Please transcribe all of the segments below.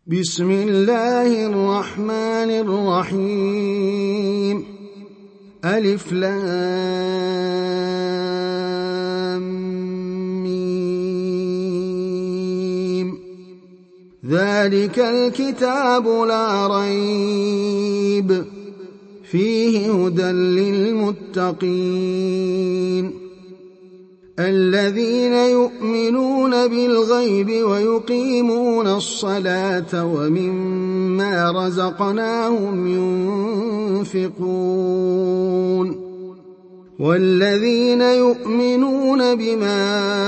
بسم الله الرحمن الرحيم ألف لام ميم ذلك الكتاب لا ريب فيه هدى للمتقين الذين يؤمنون بالغيب ويقيمون الصلاة ومما رزقناهم ينفقون والذين يؤمنون بما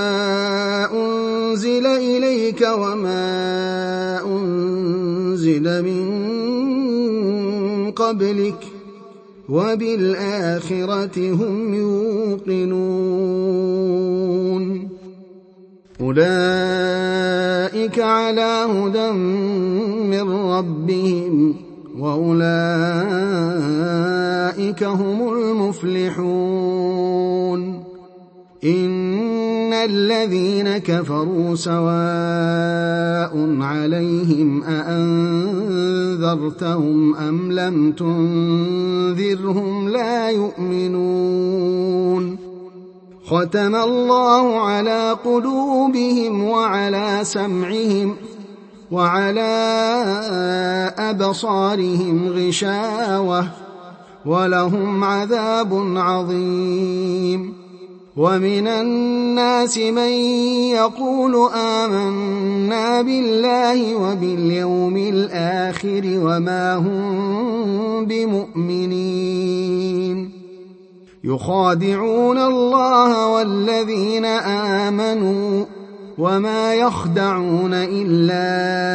أنزل إليك وما أنزل من قبلك وبالآخرة هم يوقنون أولئك على هدى من ربهم وأولئك هم المفلحون إن الذين كفروا سواء عليهم أأنذرتهم أم لم تنذرهم لا يؤمنون ختم الله على قلوبهم وعلى سمعهم وعلى أبصارهم غشاوة ولهم عذاب عظيم ومن الناس من يقول آمنا بالله وباليوم الآخر وما هم بمؤمنين يخادعون الله والذين آمنوا وما يخدعون إلا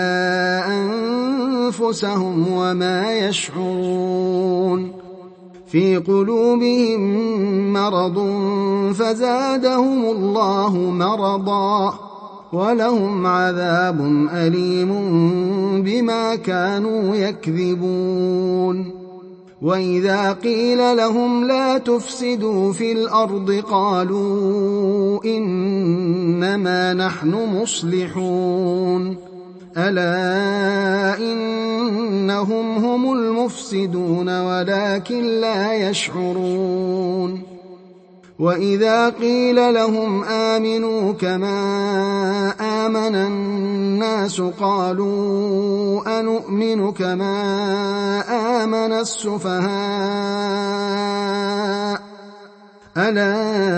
أنفسهم وما يشعرون في قلوبهم مرض فزادهم الله مرضا ولهم عذاب أليم بما كانوا يكذبون وإذا قيل لهم لا تفسدوا في الأرض قالوا إنما نحن مصلحون ألا إنهم هم المفسدون ولكن لا يشعرون وإذا قيل لهم آمنوا كما آمن الناس قالوا أنؤمن كما آمن السفهاء ألا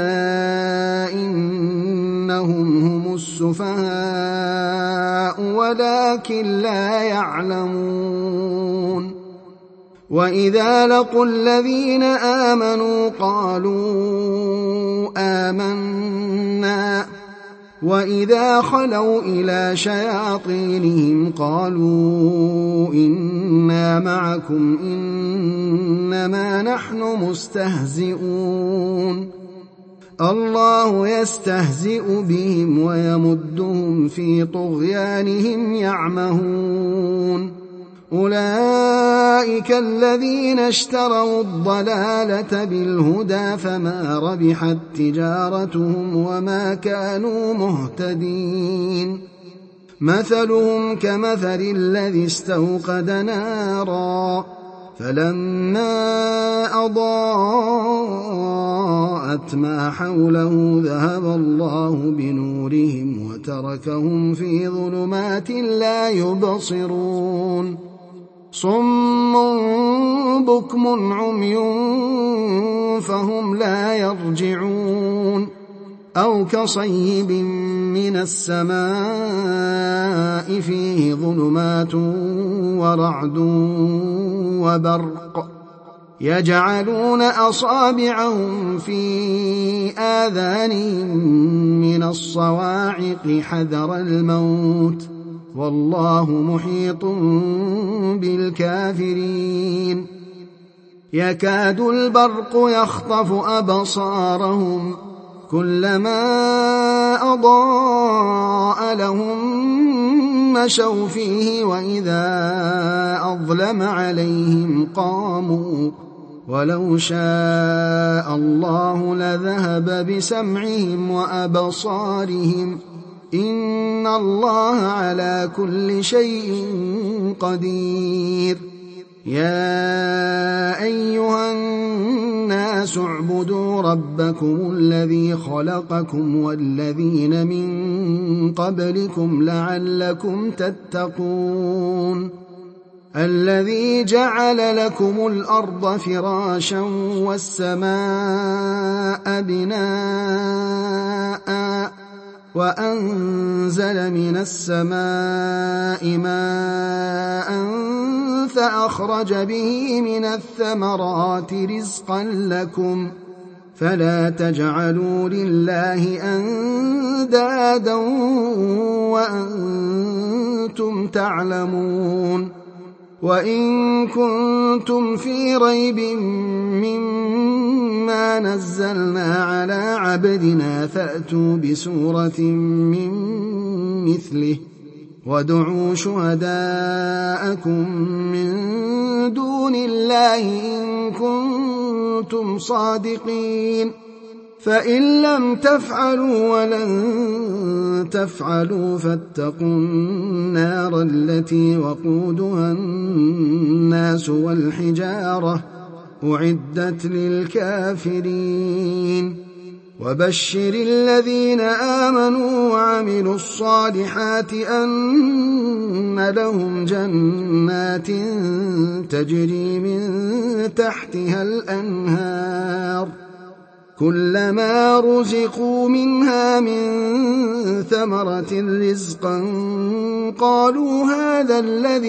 إنهم هم السفهاء ولكن لا يعلمون وإذا لقوا الذين آمنوا قالوا آمنا وإذا خلوا إلى شياطينهم قالوا إنا معكم إنما نحن مستهزئون الله يستهزئ بهم ويمدهم في طغيانهم يعمهون أولئك الذين اشتروا الضلالة بالهدى فما ربحت تجارتهم وما كانوا مهتدين مثلهم كمثل الذي استوقد نارا فلما أضاءت ما حوله ذهب الله بنورهم وتركهم في ظلمات لا يبصرون صم بكم عمي فهم لا يرجعون أو كصيب من السماء فيه ظلمات ورعد وبرق يجعلون أصابعهم في آذانهم من الصواعق حذر الموت والله محيط بالكافرين يكاد البرق يخطف أبصارهم كلما أضاء لهم مشوا فيه وإذا أظلم عليهم قاموا ولو شاء الله لذهب بسمعهم وأبصارهم إن الله على كل شيء قدير. يا أيها الناس اعبدوا ربكم الذي خلقكم والذين من قبلكم لعلكم تتقون. الذي جعل لكم الأرض فراشا والسماء بناء وأنزل من السماء ماء فأخرج به من الثمرات رزقا لكم فلا تجعلوا لله أندادا وأنتم تعلمون. وإن كنتم في ريب مما نزلنا على عبدنا فأتوا بسورة من مثله وادعوا شهداءكم من دون الله إن كنتم صادقين. فإن لم تفعلوا ولن تفعلوا فاتقوا النار التي وقودها الناس والحجارة أعدت للكافرين. وبشر الذين آمنوا وعملوا الصالحات أن لهم جنات تجري من تحتها الأنهار كلما رزقوا منها من ثمرة رزقا قالوا هذا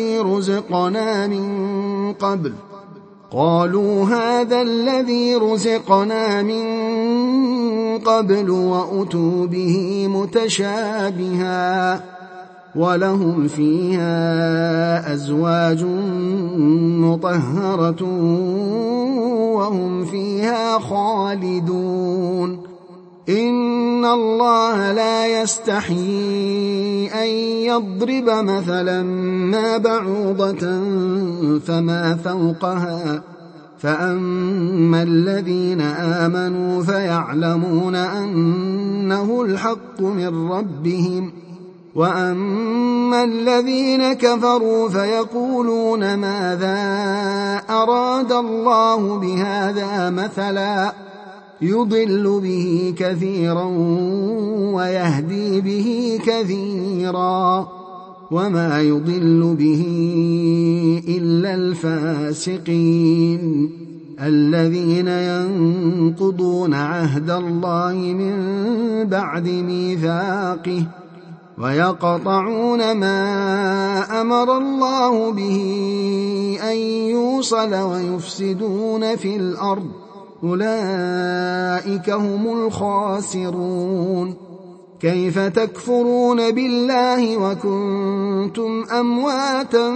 الذي رزقنا من قبل وأتوا به متشابها ولهم فيها أزواج مطهرة وهم فيها خالدون. إن الله لا يستحيي أن يضرب مثلا ما بعوضة فما فوقها فأما الذين آمنوا فيعلمون أنه الحق من ربهم وأما الذين كفروا فيقولون ماذا أراد الله بهذا مثلا يضل به كثيرا ويهدي به كثيرا وما يضل به إلا الفاسقين الذين ينقضون عهد الله من بعد ميثاقه ويقطعون ما أمر الله به أن يوصل ويفسدون في الأرض أولئك هم الخاسرون. كيف تكفرون بالله وكنتم أمواتا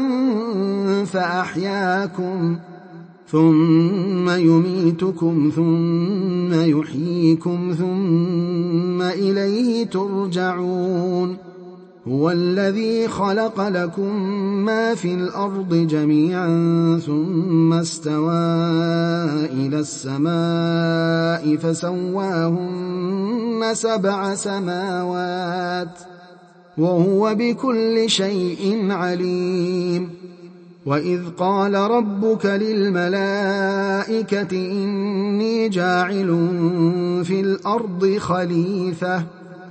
فأحياكم ثم يميتكم ثم يحييكم ثم إليه ترجعون. هو الذي خلق لكم ما في الأرض جميعا ثم استوى إلى السماء فسواهن 7 سماوات وهو بكل شيء عليم. وإذ قال ربك للملائكة إني جاعل في الأرض خليفة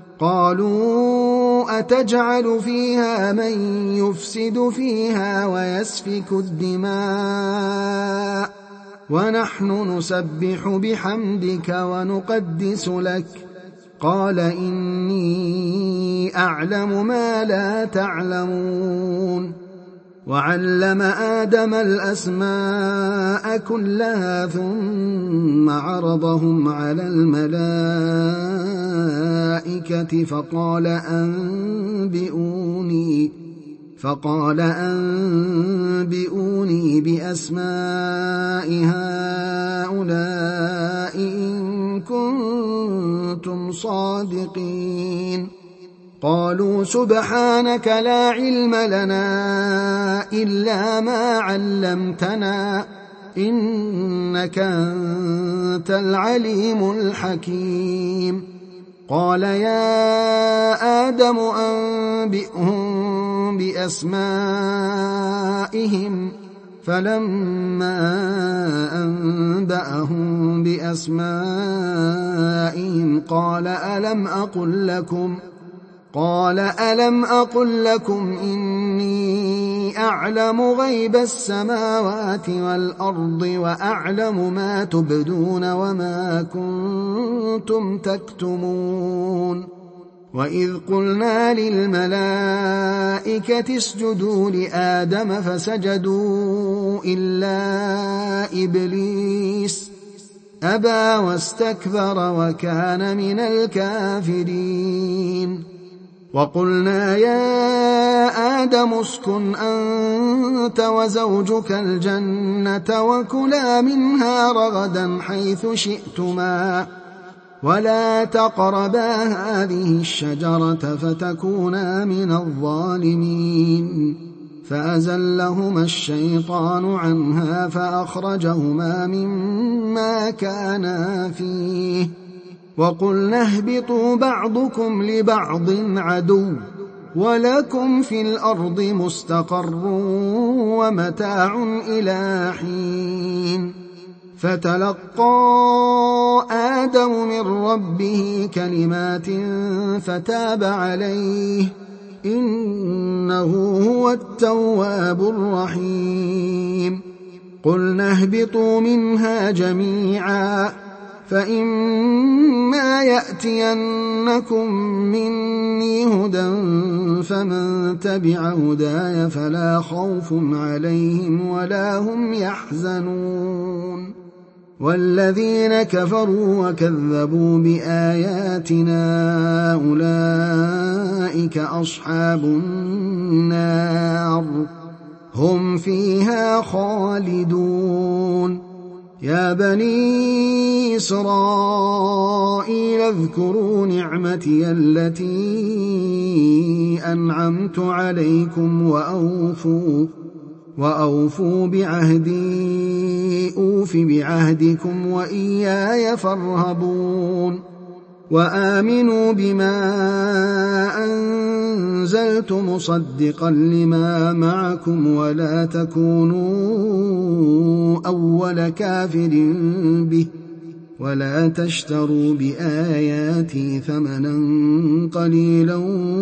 قالوا أتجعل فيها من يفسد فيها ويسفك الدماء ونحن نسبح بحمدك ونقدس لك قال إني أعلم ما لا تعلمون. وعلم آدم الأسماء كلها ثم عرضهم على الملائكة فقال أنبئوني بأسماء هؤلاء إن كنتم صادقين. قالوا سبحانك لا علم لنا إلا ما علمتنا إنك أنت العليم الحكيم. قال يا آدم أنبئهم بأسمائهم فلما أنبأهم بأسمائهم قال ألم أقل لكم إني أعلم غيب السماوات والأرض وأعلم ما تبدون وما كنتم تكتمون وإذ قلنا للملائكة اسجدوا لآدم فسجدوا إلا إبليس أبى واستكبر وكان من الكافرين وقلنا يا آدم اسكن أنت وزوجك الجنة وكلا منها رغدا حيث شئتما ولا تقربا هذه الشجرة فتكونا من الظالمين فأزلهما الشيطان عنها فأخرجهما مما كانا فيه وقلنا اهبطوا بعضكم لبعض عدو ولكم في الأرض مستقر ومتاع إلى حين فتلقى آدم من ربه كلمات فتاب عليه إنه هو التواب الرحيم قلنا اهبطوا منها جميعا فإما يأتينكم مني هدى فمن تبع هداي فلا خوف عليهم ولا هم يحزنون والذين كفروا وكذبوا بآياتنا أولئك أصحاب النار هم فيها خالدون يا بني إسرائيل اذكروا نعمتي التي أنعمت عليكم وأوفوا بعهدي أوف بعهدكم وإياي فارهبون وآمنوا بما أنزلت مصدقا لما معكم ولا تكونوا أول كافر به ولا تشتروا بآياتي ثمنا قليلا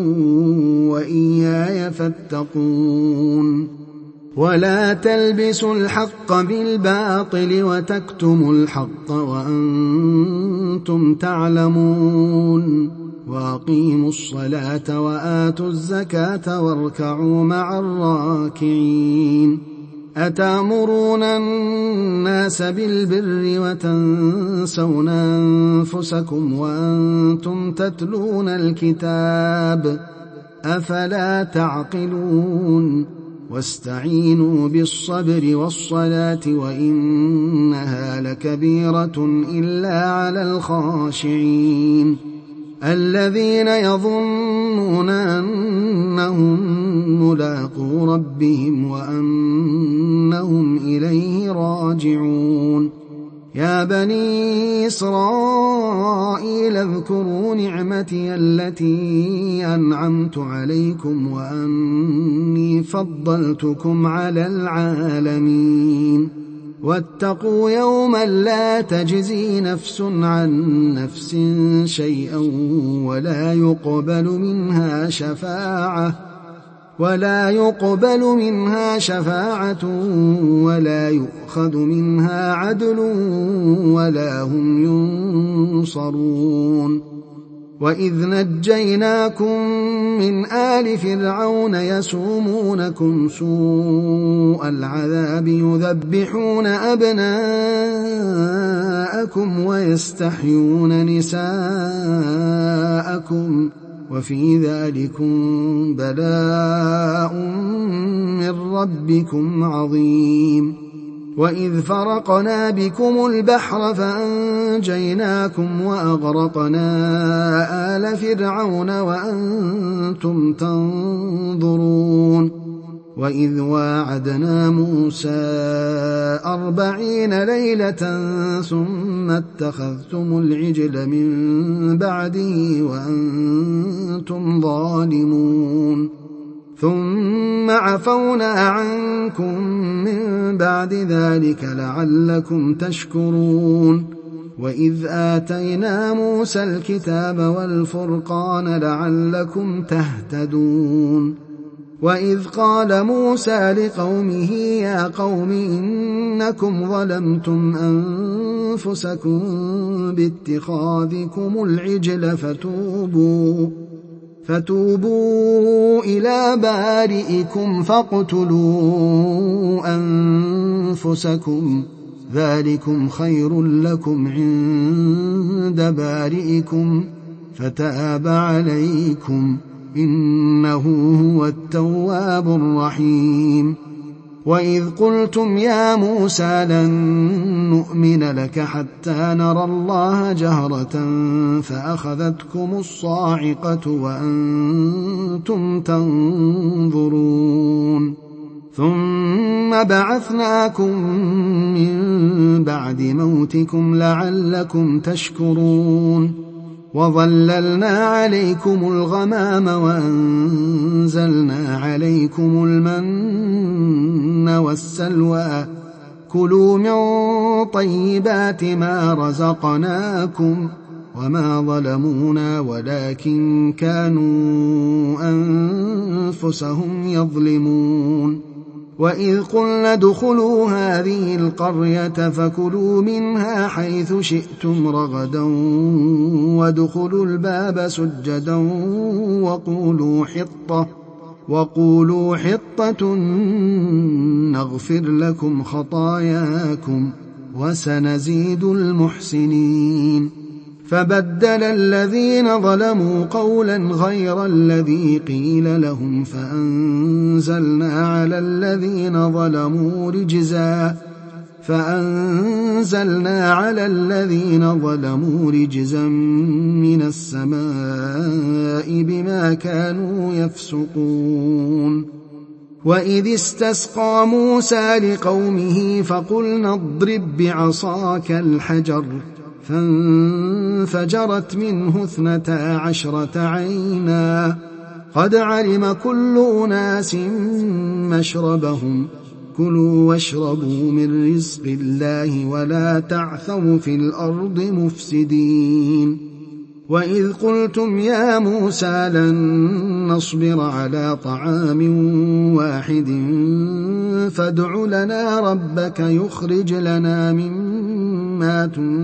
وإياي فاتقون ولا تلبسوا الحق بالباطل وتكتموا الحق وأنتم تعلمون وأقيموا الصلاة وآتوا الزكاة واركعوا مع الراكعين أتأمرون الناس بالبر وتنسون أنفسكم وأنتم تتلون الكتاب أفلا تعقلون واستعينوا بالصبر والصلاة وإنها لكبيرة إلا على الخاشعين الذين يظنون أنهم ملاقو ربهم وأنهم إليه راجعون يا بني إسرائيل اذكروا نعمتي التي أنعمت عليكم وأني فضلتكم على العالمين واتقوا يوما لا تجزي نفس عن نفس شيئا ولا يقبل منها شفاعة ولا يؤخذ منها عدل ولا هم ينصرون وإذ نجيناكم من آل فرعون يسومونكم سوء العذاب يذبحون أبناءكم ويستحيون نساءكم وفي ذلكم بلاء من ربكم عظيم وإذ فرقنا بكم البحر فأنجيناكم وأغرقنا آل فرعون وأنتم تنظرون وإذ واعدنا موسى 40 ليلة ثم اتخذتم العجل من بعده وأنتم ظالمون ثم عفونا عنكم من بعد ذلك لعلكم تشكرون وإذ آتينا موسى الكتاب والفرقان لعلكم تهتدون وإذ قال موسى لقومه يا قوم إنكم ظلمتم أنفسكم باتخاذكم العجل فتوبوا إلى بارئكم فاقتلوا أنفسكم ذلكم خير لكم عند بارئكم فتاب عليكم إنه هو التواب الرحيم وإذ قلتم يا موسى لن نؤمن لك حتى نرى الله جهرة فأخذتكم الصاعقة وأنتم تنظرون ثم بعثناكم من بعد موتكم لعلكم تشكرون وظللنا عليكم الغمام وأنزلنا عليكم المن والسلوى كلوا من طيبات ما رزقناكم وما ظلمونا ولكن كانوا أنفسهم يظلمون وإذ قلنا ادخلوا هذه القرية فكلوا منها حيث شئتم رغدا وادخلوا الباب سجدا وقولوا حطة نغفر لكم خطاياكم وسنزيد المحسنين فبدل الذين ظلموا قولا غير الذي قيل لهم فأنزلنا على الذين ظلموا رجزا من السماء بما كانوا يفسقون وإذ استسقى موسى لقومه فقلنا اضرب بعصاك الحجر فانفجرت منه 12 عينا قد علم كل أناس مشربهم كلوا واشربوا من رزق الله ولا تعثوا في الأرض مفسدين وإذ قلتم يا موسى لن نصبر على طعام واحد فادع لنا ربك يخرج لنا مما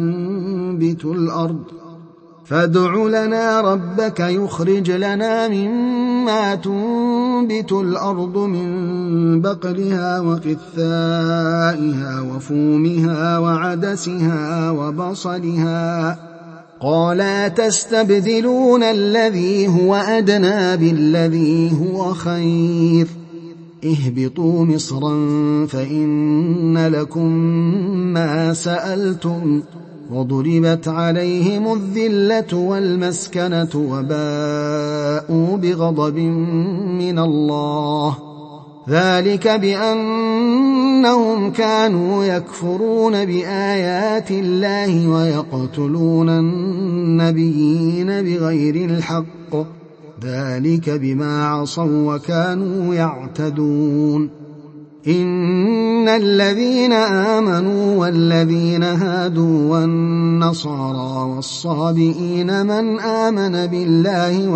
تنبت الأرض من بقلها وقثائها وفومها وعدسها وبصلها قالا تستبدلون الذي هو أدنى بالذي هو خير اهبطوا مصرا فإن لكم ما سألتم وضربت عليهم الذلة والمسكنة وباءوا بغضب من الله ذلك بأنهم كانوا يكفرون بآيات الله ويقتلون النبيين بغير الحق ذلك بما عصوا وكانوا يعتدون إن الذين آمنوا والذين هادوا والنصارى والصابئين من آمن بالله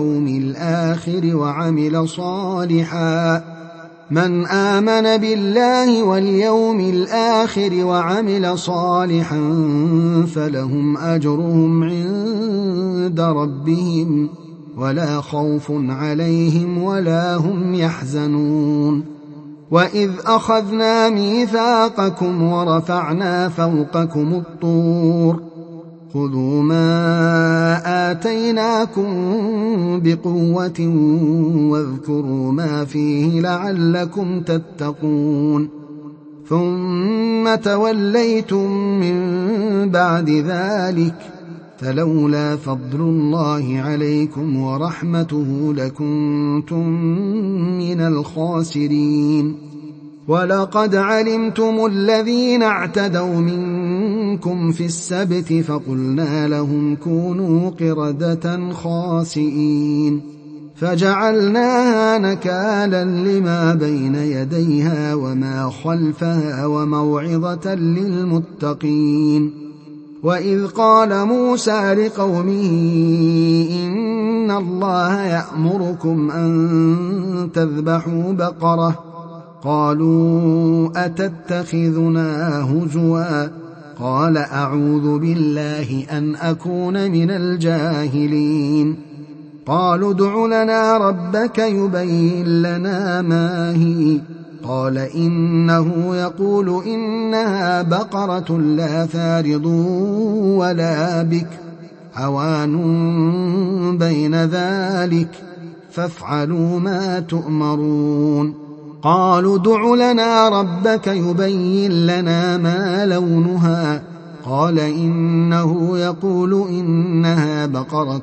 واليوم الآخر وعمل صالحا فلهم أجرهم عند ربهم ولا خوف عليهم ولا هم يحزنون وإذ أخذنا ميثاقكم ورفعنا فوقكم الطور خذوا ما آتيناكم بقوة واذكروا ما فيه لعلكم تتقون ثم توليتم من بعد ذلك فلولا فضل الله عليكم ورحمته لكنتم من الخاسرين. ولقد علمتم الذين اعتدوا منكم في السبت فقلنا لهم كونوا قردة خاسئين فجعلناها نكالا لما بين يديها وما خلفها وموعظة للمتقين. وإذ قال موسى لقومه إن الله يأمركم أن تذبحوا بقرة قالوا أتتخذنا هزوا قال أعوذ بالله أن أكون من الجاهلين. قالوا ادع لنا ربك يبين لنا ما هي قال إنه يقول إنها بقرة لا فارض ولا بكر عوان بين ذلك فافعلوا ما تؤمرون. قالوا ادع لنا ربك يبين لنا ما لونها قال إنه يقول إنها بقرة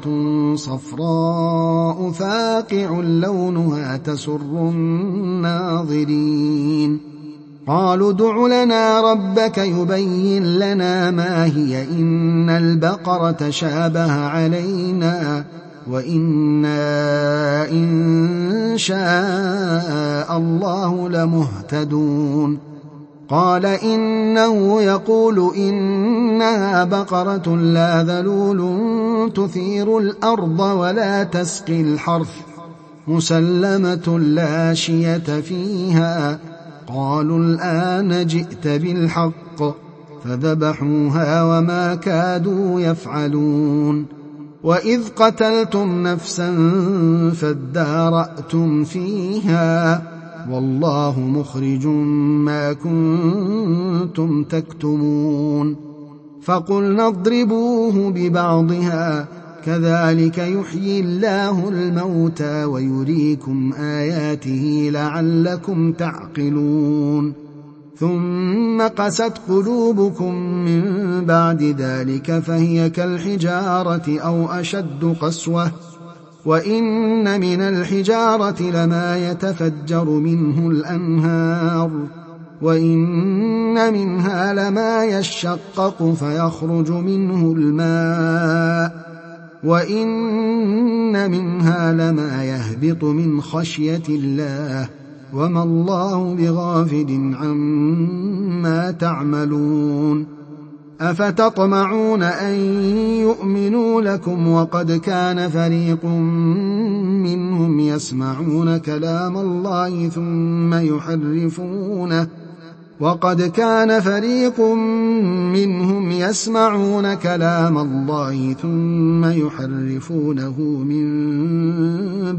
صفراء فاقع لونها تسر الناظرين. قالوا ادع لنا ربك يبين لنا ما هي إن البقرة شابه علينا وإنا إن شاء الله لمهتدون. قال إنه يقول إنها بقرة لا ذلول تثير الأرض ولا تسقي الحرث مسلمة لا شية فيها. قالوا الآن جئت بالحق فذبحوها وما كادوا يفعلون. وإذ قتلتم نفسا فادارأتم فيها والله مخرج ما كنتم تكتمون. فقلنا اضربوه ببعضها كذلك يحيي الله الموتى ويريكم آياته لعلكم تعقلون. ثم قست قلوبكم من بعد ذلك فهي كالحجارة أو أشد قسوة وإن من الحجارة لما يتفجر منه الأنهار وإن منها لما يشقق فيخرج منه الماء وإن منها لما يهبط من خشية الله وما الله بغافل عما تعملون. أفتطمعون أن يؤمنوا لكم وقد كان فريق منهم يسمعون كلام الله ثم يحرفونه من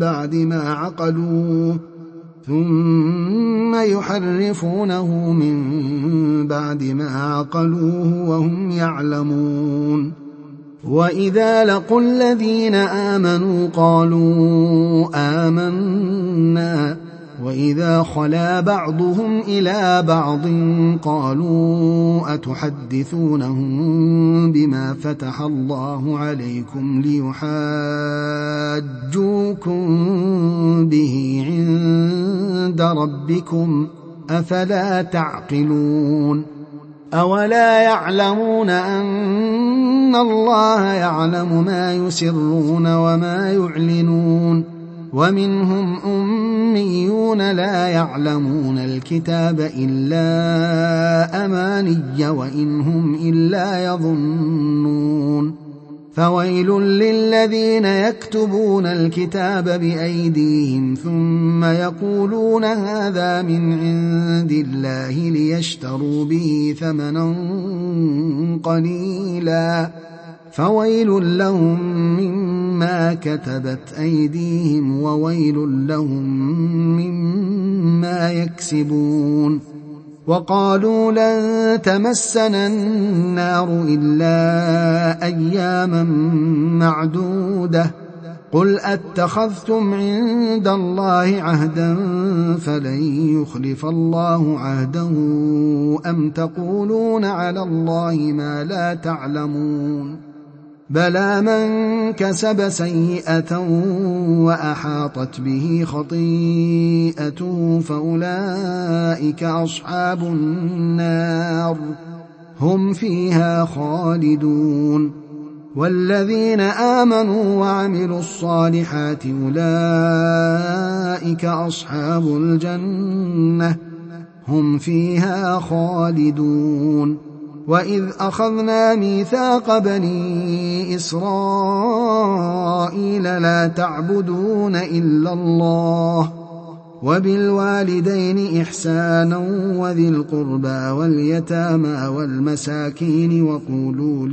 بعد ما عقلوه وهم يعلمون. وإذا لقوا الذين آمنوا قالوا آمنا وإذا خلا بعضهم إلى بعض قالوا أتحدثونهم بما فتح الله عليكم ليحاجوكم به عند ربكم أفلا تعقلون. أولا يعلمون أن الله يعلم ما يسرون وما يعلنون. ومنهم أميون لا يعلمون الكتاب إلا أماني وإن هم إلا يظنون. فويل للذين يكتبون الكتاب بأيديهم ثم يقولون هذا من عند الله ليشتروا به ثمنا قليلا فويل لهم مما كتبت أيديهم وويل لهم مما يكسبون. وقالوا لن تمسنا النار إلا أياما معدودة قل أتخذتم عند الله عهدا فلن يخلف الله عهده أم تقولون على الله ما لا تعلمون. بلى من كسب سيئة وأحاطت به خطيئته فأولئك أصحاب النار هم فيها خالدون. والذين آمنوا وعملوا الصالحات أولئك أصحاب الجنة هم فيها خالدون. وإذ أخذنا ميثاق بني إسرائيل لا تعبدون إلا الله وبالوالدين إحسانا وذي القربى واليتامى والمساكين وقولوا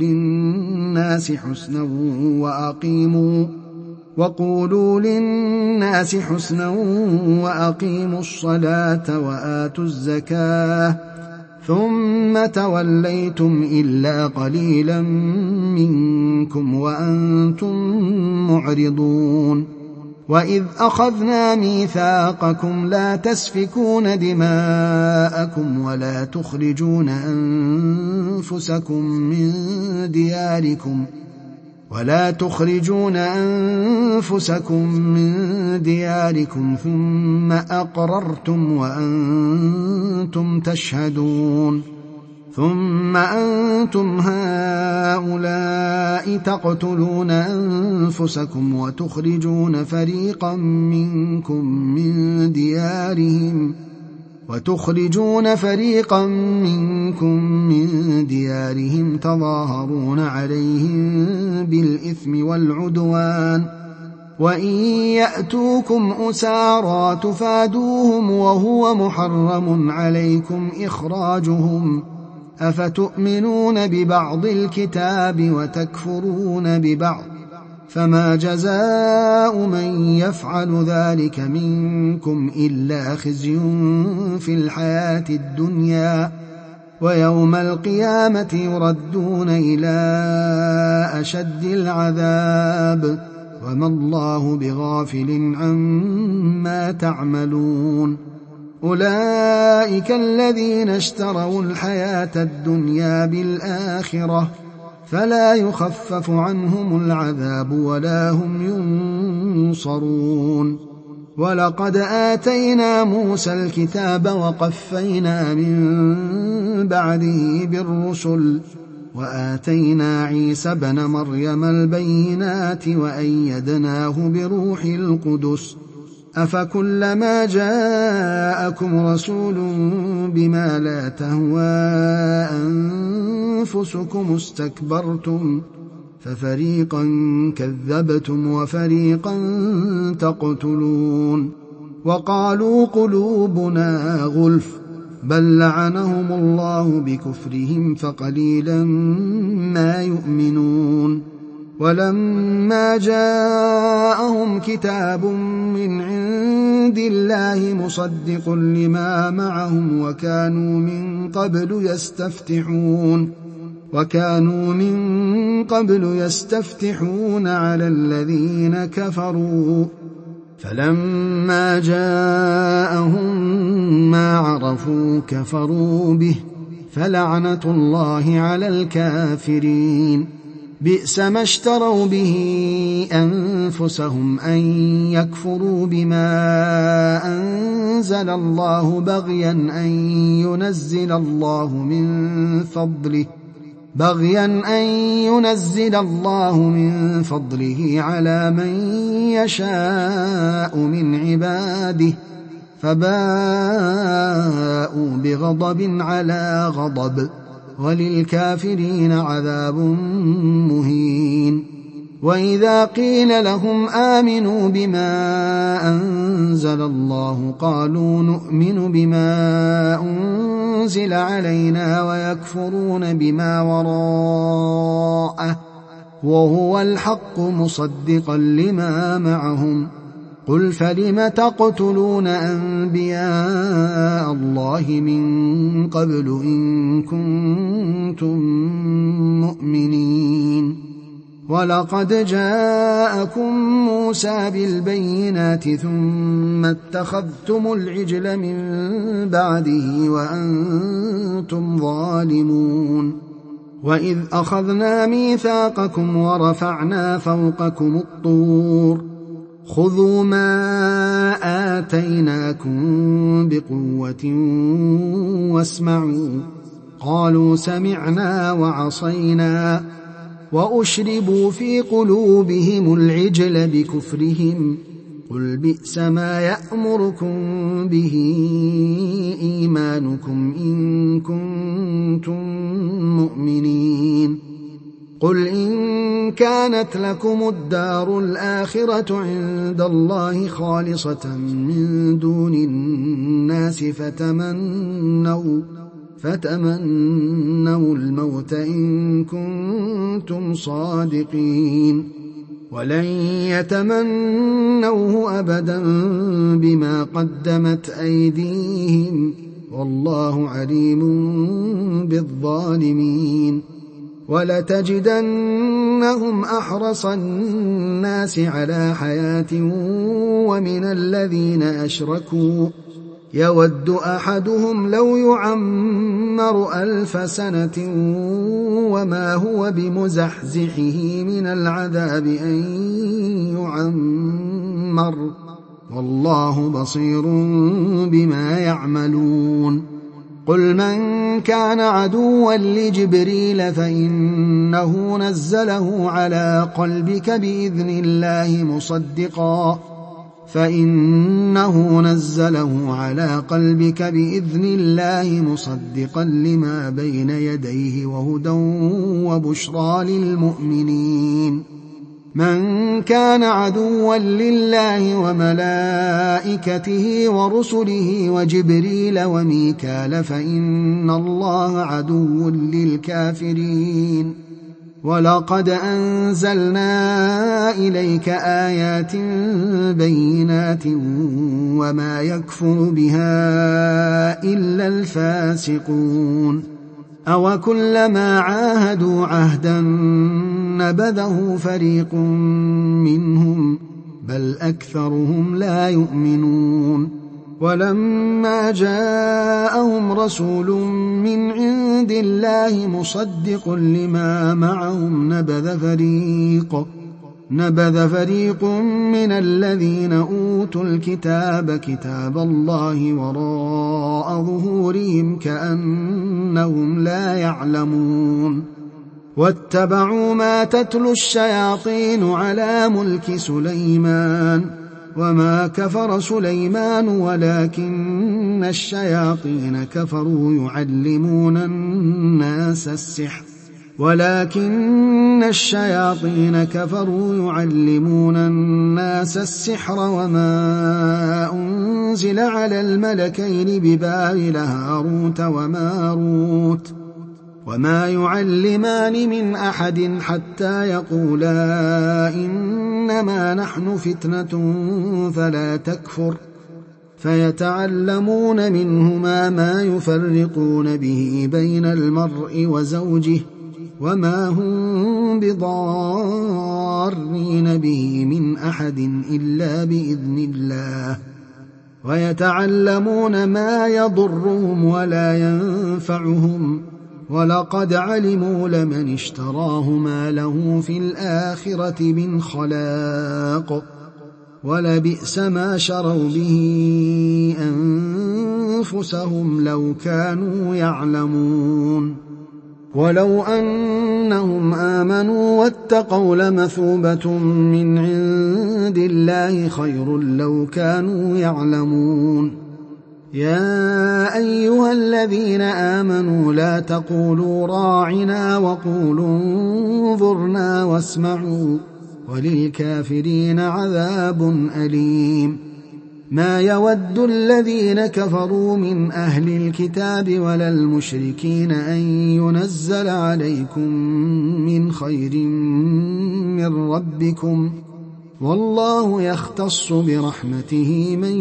للناس حسنا وأقيموا الصلاة وآتوا الزكاة ثم توليتم إلا قليلا منكم وأنتم معرضون. وإذ أخذنا ميثاقكم لا تسفكون دماءكم ولا تخرجون أنفسكم من دياركم ثم أقررتم وأنتم تشهدون. ثم أنتم هؤلاء تقتلون أنفسكم وتخرجون فريقا منكم من ديارهم تظاهرون عليهم بالإثم والعدوان وإن يأتوكم أسارى تفادوهم وهو محرم عليكم إخراجهم أفتؤمنون ببعض الكتاب وتكفرون ببعض فما جزاء من يفعل ذلك منكم إلا خزي في الحياة الدنيا ويوم القيامة يردون إلى أشد العذاب وما الله بغافل عما تعملون. أولئك الذين اشتروا الحياة الدنيا بالآخرة فلا يخفف عنهم العذاب ولا هم ينصرون. ولقد آتينا موسى الكتاب وقفينا من بعده بالرسل وآتينا عيسى ابن مريم البينات وأيدناه بروح القدس أفكلما جاءكم رسول بما لا تهوى أنفسكم استكبرتم ففريقا كذبتم وفريقا تقتلون. وقالوا قلوبنا غلف بل لعنهم الله بكفرهم فقليلا ما يؤمنون. ولما جاءهم كتاب من عند الله مصدق لما معهم وكانوا من قبل يستفتحون على الذين كفروا فلما جاءهم ما عرفوا كفروا به فلعنة الله على الكافرين. بئس ما اشتروا به أنفسهم أن يكفروا بما أنزل الله بغيا أن ينزل الله من فضله على من يشاء من عباده فباءوا بغضب على غضب وللكافرين عذاب مهين. وإذا قيل لهم آمنوا بما أنزل الله قالوا نؤمن بما أنزل علينا ويكفرون بما وراءه وهو الحق مصدقا لما معهم. قل فلم تقتلون أنبياء الله من قبل إن كنتم مؤمنين. ولقد جاءكم موسى بالبينات ثم اتخذتم العجل من بعده وأنتم ظالمون. وإذ أخذنا ميثاقكم ورفعنا فوقكم الطور خذوا ما آتيناكم بقوة واسمعوا قالوا سمعنا وعصينا وأشربوا في قلوبهم العجل بكفرهم قل بئس ما يأمركم به إيمانكم إن كنتم مؤمنين قل إن كانت لكم الدار الآخرة عند الله خالصة من دون الناس فتمنوا الموت إن كنتم صادقين ولن يتمنوه أبدا بما قدمت أيديهم والله عليم بالظالمين ولتجدنهم أحرص الناس على حياة ومن الذين أشركوا يود أحدهم لو يعمر 1000 سنة وما هو بمزحزحه من العذاب أن يعمر والله بصير بما يعملون قل من كان عدوا لجبريل فإنه نزله على قلبك بإذن الله مصدقا لما بين يديه وهدى وبشرى للمؤمنين من كان عدوا لله وملائكته ورسله وجبريل وميكال فإن الله عدو للكافرين ولقد أنزلنا إليك آيات بينات وما يكفر بها إلا الفاسقون أو كلما عاهدوا عهدا نبذه فريق منهم بل أكثرهم لا يؤمنون ولما جاءهم رسول من عند الله مصدق لما معهم نبذ فريق من الذين أوتوا الكتاب كتاب الله وراء ظهورهم كأنهم لا يعلمون واتبعوا ما تتلو الشياطين على ملك سليمان وما كفر سليمان ولكن الشياطين كفروا يعلمون الناس السحر وما أنزل على الملكين ببابل هاروت وماروت وما يعلمان من أحد حتى يقولا إنما نحن فتنة فلا تكفر فيتعلمون منهما ما يفرقون به بين المرء وزوجه وما هم بضارين به من أحد إلا بإذن الله ويتعلمون ما يضرهم ولا ينفعهم ولقد علموا لمن اشتراه ما له في الآخرة من خلاق ولبئس ما شروا به أنفسهم لو كانوا يعلمون ولو أنهم آمنوا واتقوا لمثوبة من عند الله خير لو كانوا يعلمون يا أيها الذين آمنوا لا تقولوا راعنا وقولوا انظرنا واسمعوا وللكافرين عذاب أليم ما يود الذين كفروا من أهل الكتاب ولا المشركين أن ينزل عليكم من خير من ربكم والله يختص برحمته من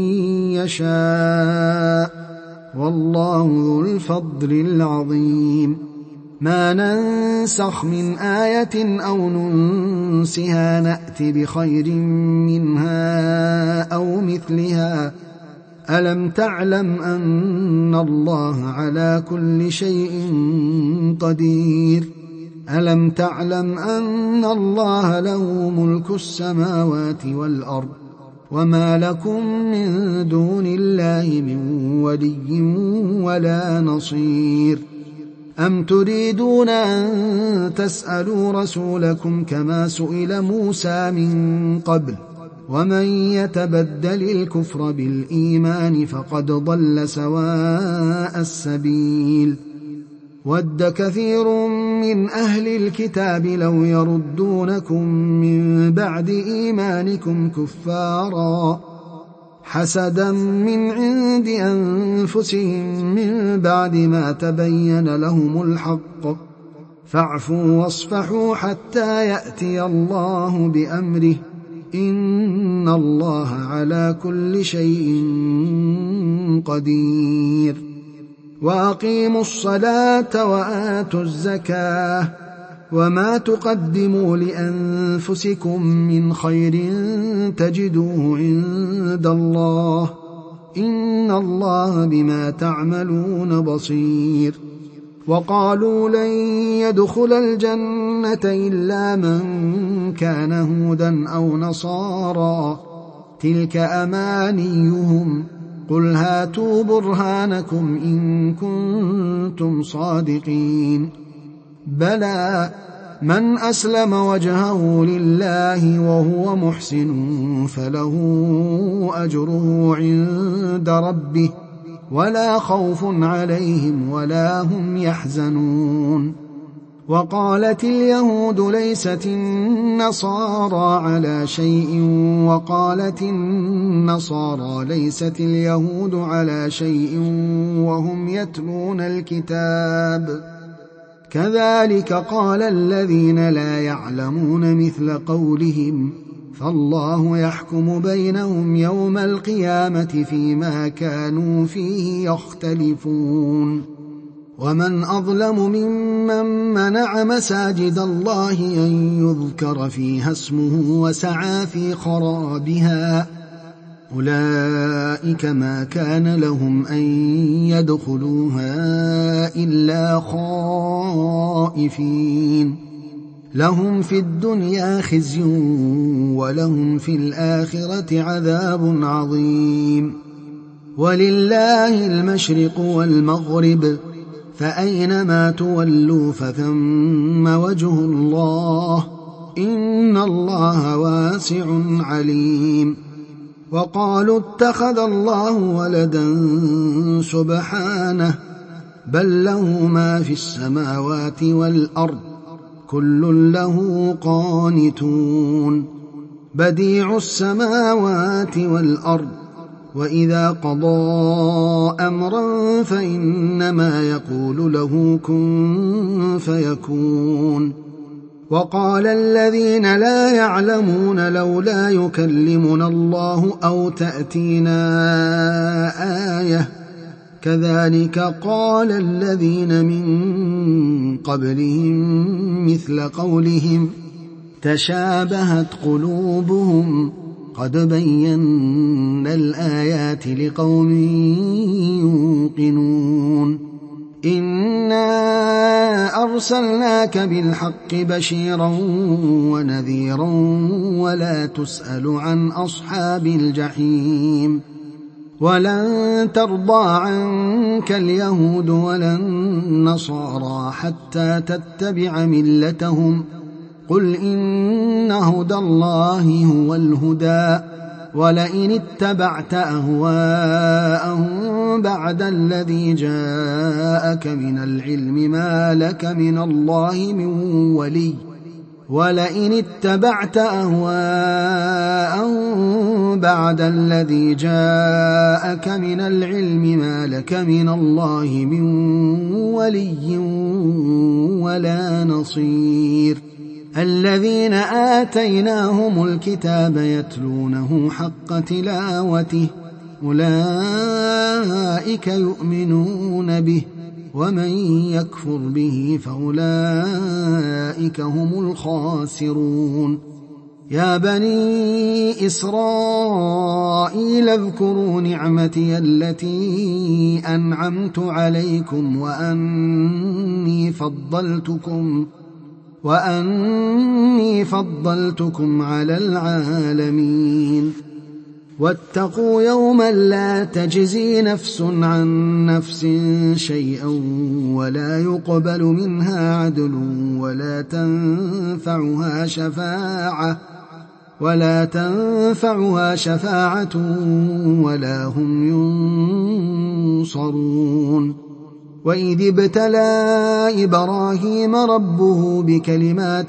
يشاء والله ذو الفضل العظيم ما ننسخ من آية أو ننسها نأت بخير منها أو مثلها ألم تعلم أن الله على كل شيء قدير ألم تعلم أن الله له ملك السماوات والأرض وما لكم من دون الله من ولي ولا نصير أم تريدون أن تسألوا رسولكم كما سئل موسى من قبل ومن يتبدل الكفر بالإيمان فقد ضل سواء السبيل ود كثير من أهل الكتاب لو يردونكم من بعد إيمانكم كفارا حسدا من عند أنفسهم من بعد ما تبين لهم الحق فاعفوا واصفحوا حتى يأتي الله بأمره إن الله على كل شيء قدير وأقيموا الصلاة وآتوا الزكاة وما تقدموا لأنفسكم من خير تجدوه عند الله إن الله بما تعملون بصير وقالوا لن يدخل الجنة إلا من كان هودا أو نصارى تلك أمانيهم قل هاتوا برهانكم إن كنتم صادقين بلى من أسلم وجهه لله وهو محسن فله أجره عند ربه ولا خوف عليهم ولا هم يحزنون وقالت اليهود ليست النصارى على شيء وقالت النصارى ليست اليهود على شيء وهم يتلون الكتاب كذلك قال الذين لا يعلمون مثل قولهم فالله يحكم بينهم يوم القيامة فيما كانوا فيه يختلفون ومن أظلم ممن منع مساجد الله أن يذكر فيها اسمه وسعى في خرابها أولئك ما كان لهم أن يدخلوها إلا خائفين لهم في الدنيا خزي ولهم في الآخرة عذاب عظيم ولله المشرق والمغرب فأينما تولوا فثم وجه الله إن الله واسع عليم وقالوا اتخذ الله ولدا سبحانه بل له ما في السماوات والأرض كل له قانتون بديع السماوات والأرض وإذا قضى أمرا فإنما يقول له كن فيكون وقال الذين لا يعلمون لولا يكلمنا الله أو تأتينا آية كذلك قال الذين من قبلهم مثل قولهم تشابهت قلوبهم قد بينا الآيات لقوم يوقنون إنا أرسلناك بالحق بشيرا ونذيرا ولا تسأل عن أصحاب الجحيم ولن ترضى عنك اليهود ولا النصارى حتى تتبع ملتهم قل إن هدى الله هو الهدى ولئن اتبعت أهواءهم بعد الذي جاءك من العلم ما لك من الله من ولي ولئن اتبعت أهواءهم بعد الذي جاءك من العلم ما لك من الله من ولي ولا نصير الذين آتيناهم الكتاب يتلونه حق تلاوته أولئك يؤمنون به ومن يكفر به فأولئك هم الخاسرون يا بني إسرائيل اذكروا نعمتي التي أنعمت عليكم وأني وأني فضلتكم على العالمين واتقوا يوما لا تجزي نفس عن نفس شيئا ولا يقبل منها عدل ولا تنفعها شفاعة ولا هم ينصرون وإذ ابتلى إبراهيم ربه بكلمات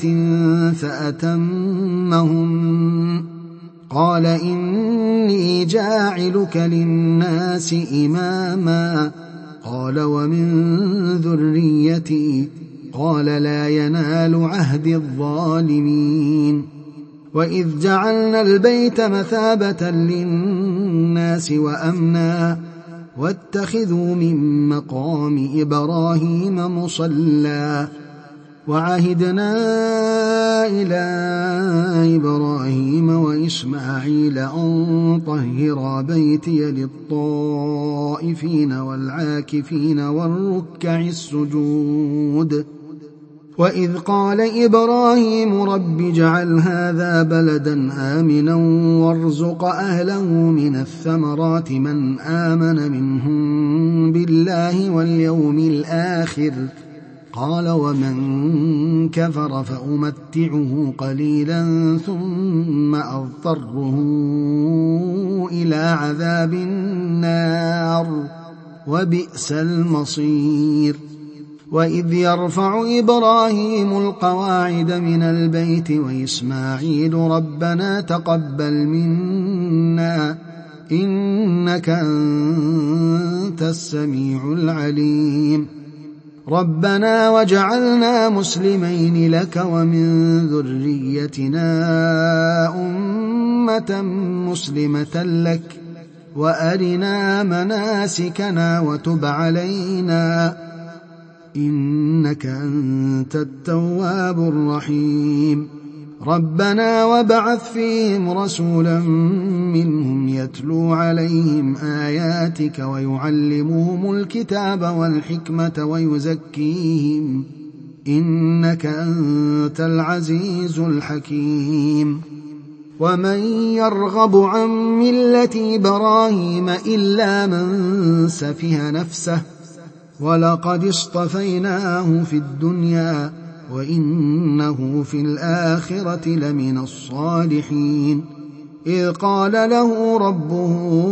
فأتمهن قال إني جاعلك للناس إماما قال ومن ذريتي قال لا ينال عهد الظالمين وإذ جعلنا البيت مثابة للناس وأمنا واتخذوا من مقام إبراهيم مصلى وعهدنا إلى إبراهيم وإسماعيل أن طهرا بيتي للطائفين والعاكفين والركع السجود وإذ قال إبراهيم رب اجعل هذا بلدا آمنا وارزق أهله من الثمرات من آمن منهم بالله واليوم الآخر قال ومن كفر فأمتعه قليلا ثم أضطره إلى عذاب النار وبئس المصير وإذ يرفع إبراهيم القواعد من البيت وإسماعيل ربنا تقبل منا إنك أنت السميع العليم ربنا وجعلنا مسلمين لك ومن ذريتنا أمة مسلمة لك وأرنا مناسكنا وتب علينا إنك أنت التواب الرحيم ربنا وابعث فيهم رسولا منهم يتلو عليهم آياتك ويعلمهم الكتاب والحكمة ويزكيهم إنك أنت العزيز الحكيم ومن يرغب عن ملة إبراهيم إلا من سفه نفسه ولقد اصطفيناه في الدنيا وإنه في الآخرة لمن الصالحين إذ قال له ربه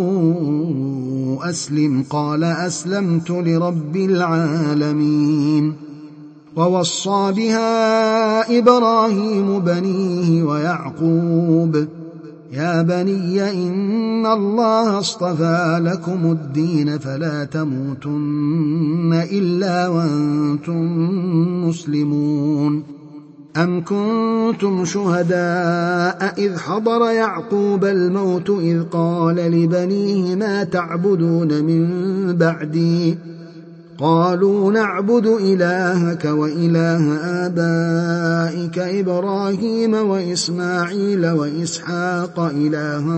أسلم قال أسلمت لرب العالمين ووصى بها إبراهيم بنيه ويعقوب يا بني إن الله اصطفى لكم الدين فلا تموتن إلا وأنتم مسلمون أم كنتم شهداء إذ حضر يعقوب الموت إذ قال لبنيه ما تعبدون من بعدي قالوا نعبد إلهك وإله آبائك إبراهيم وإسماعيل وإسحاق إلها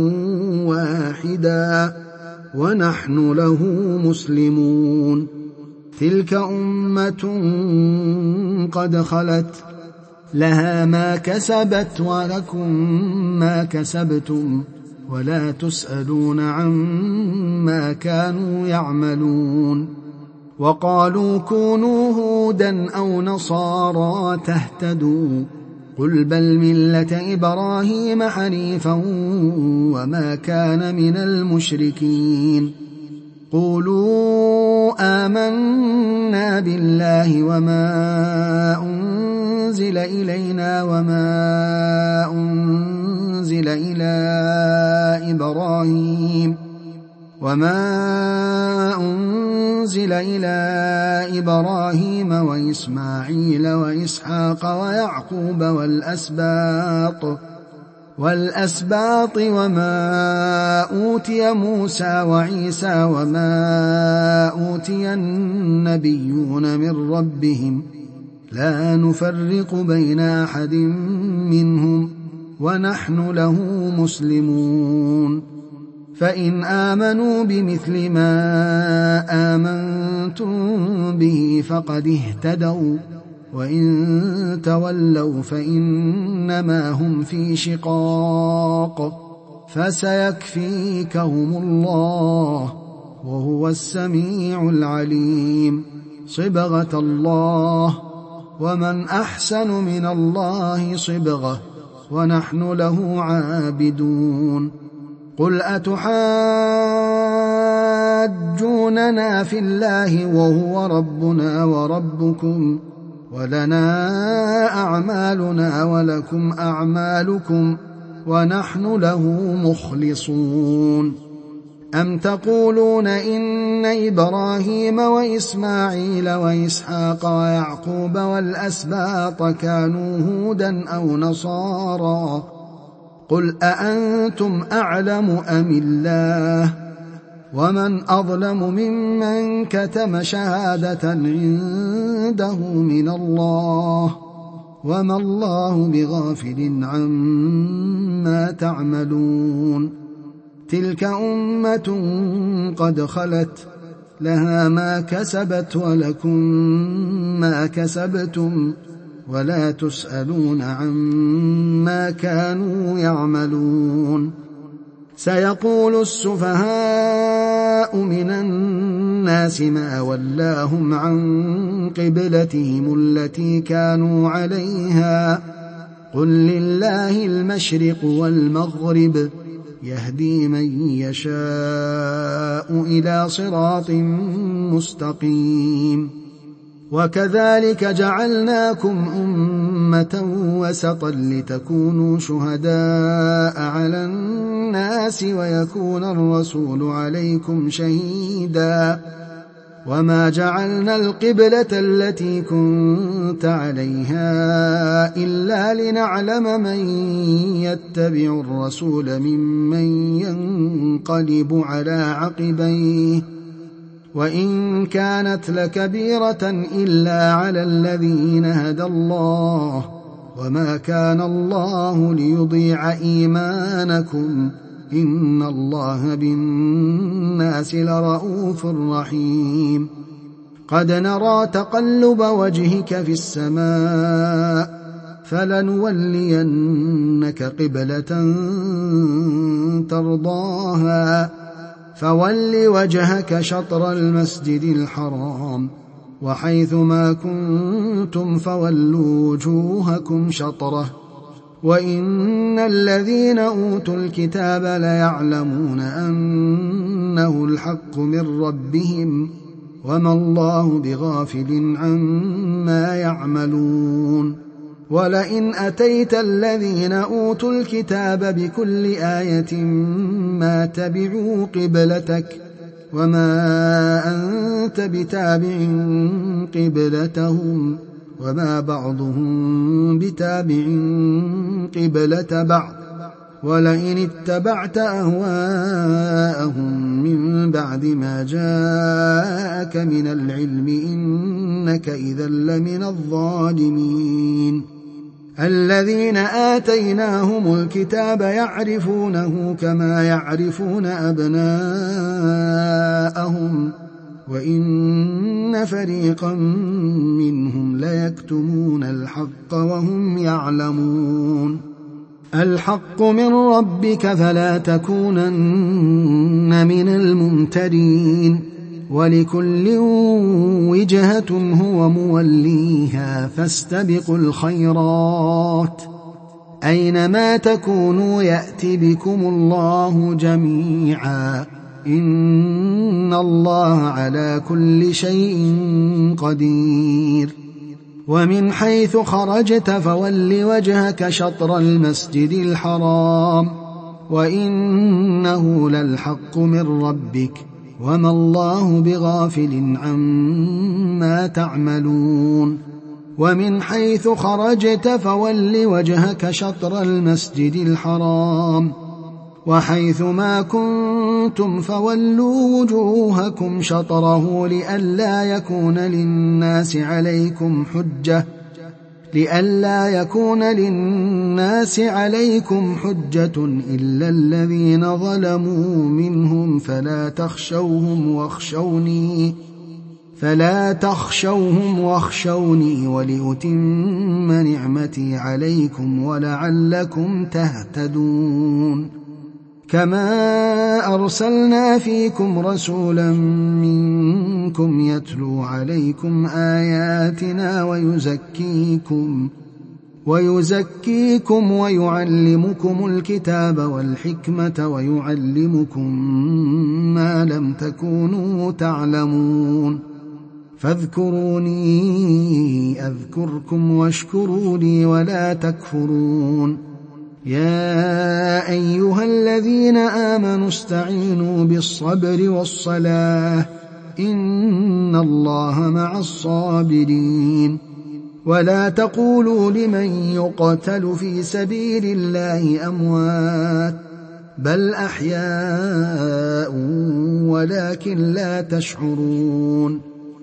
واحدا ونحن له مسلمون تلك أمة قد خلت لها ما كسبت ولكم ما كسبتم ولا تسألون عما كانوا يعملون وقالوا كونوا هودا أو نصارى تهتدوا قل بل ملة إبراهيم حنيفا وما كان من المشركين قولوا آمنا بالله وما أنزل إلينا وما أنزل إلى إبراهيم وإسماعيل وإسحاق ويعقوب والأسباط وما أوتي موسى وعيسى وما أوتي النبيون من ربهم لا نفرق بين أحد منهم ونحن له مسلمون فإن آمنوا بمثل ما آمنتم به فقد اهتدوا وإن تولوا فإنما هم في شقاق فسيكفيكهم الله وهو السميع العليم. صبغة الله، ومن أحسن من الله صبغة، ونحن له عابدون. قل أتحاجوننا في الله وهو ربنا وربكم ولنا أعمالنا ولكم أعمالكم ونحن له مخلصون. أم تقولون إن إبراهيم وإسماعيل وإسحاق ويعقوب والأسباط كانوا هودا أو نصارى؟ قل أأنتم أعلم أم الله؟ ومن أظلم ممن كتم شهادة عنده من الله، وما الله بغافل عما تعملون. تلك أمة قد خلت، لها ما كسبت ولكم ما كسبتم، ولا تسألون عما كانوا يعملون. سيقول السفهاء من الناس ما ولاهم عن قبلتهم التي كانوا عليها، قل لله المشرق والمغرب، يهدي من يشاء إلى صراط مستقيم. وكذلك جعلناكم أمة وسطا لتكونوا شهداء على الناس ويكون الرسول عليكم شهيدا. وما جعلنا القبلة التي كنت عليها إلا لنعلم من يتبع الرسول ممن ينقلب على عقبيه، وإن كانت لكبيرة إلا على الذين هدى الله، وما كان الله ليضيع إيمانكم، إن الله بالناس لرؤوف رحيم. قد نرى تقلب وجهك في السماء، فلنولينك قبلة ترضاها، فول وجهك شطر المسجد الحرام، وحيث ما كنتم فولوا وجوهكم شطره، وإن الذين أوتوا الكتاب ليعلمون أنه الحق من ربهم، وما الله بغافل عما يعملون. ولئن أتيت الذين أوتوا الكتاب بكل آية ما تبعوا قبلتك، وما أنت بتابع قبلتهم، وما بعضهم بتابع قبلة بعض. ولئن اتبعت أهواءهم من بعد ما جاءك من العلم إنك إذا لمن الظالمين. الذين آتيناهم الكتاب يعرفونه كما يعرفون أبناءهم، وإن فريقا منهم ليكتمون الحق وهم يعلمون. الحق من ربك فلا تكونن من الممترين، ولكل وجهة هو موليها، فاستبقوا الخيرات، أينما تكونوا يأتي بكم الله جميعا، إن الله على كل شيء قدير. ومن حيث خرجت فول وجهك شطر المسجد الحرام، وإنه للحق من ربك، وما الله بغافل عما تعملون. ومن حيث خرجت فول وجهك شطر المسجد الحرام، وحيث ما كنتم فولوا وجوهكم شطره لئلا يكون للناس عليكم حجة إلا الذين ظلموا منهم، فلا تخشوهم فلا تخشوهم واخشوني ولأتم نعمتي عليكم ولعلكم تهتدون كما أرسلنا فيكم رسولا منكم يتلو عليكم آياتنا ويزكيكم ويعلمكم الكتاب والحكمة ويعلمكم ما لم تكونوا تعلمون فاذكروني أذكركم واشكروا لي ولا تكفرون يا أيها الذين آمنوا استعينوا بالصبر والصلاة إن الله مع الصابرين ولا تقولوا لمن يقتل في سبيل الله أموات بل أحياء ولكن لا تشعرون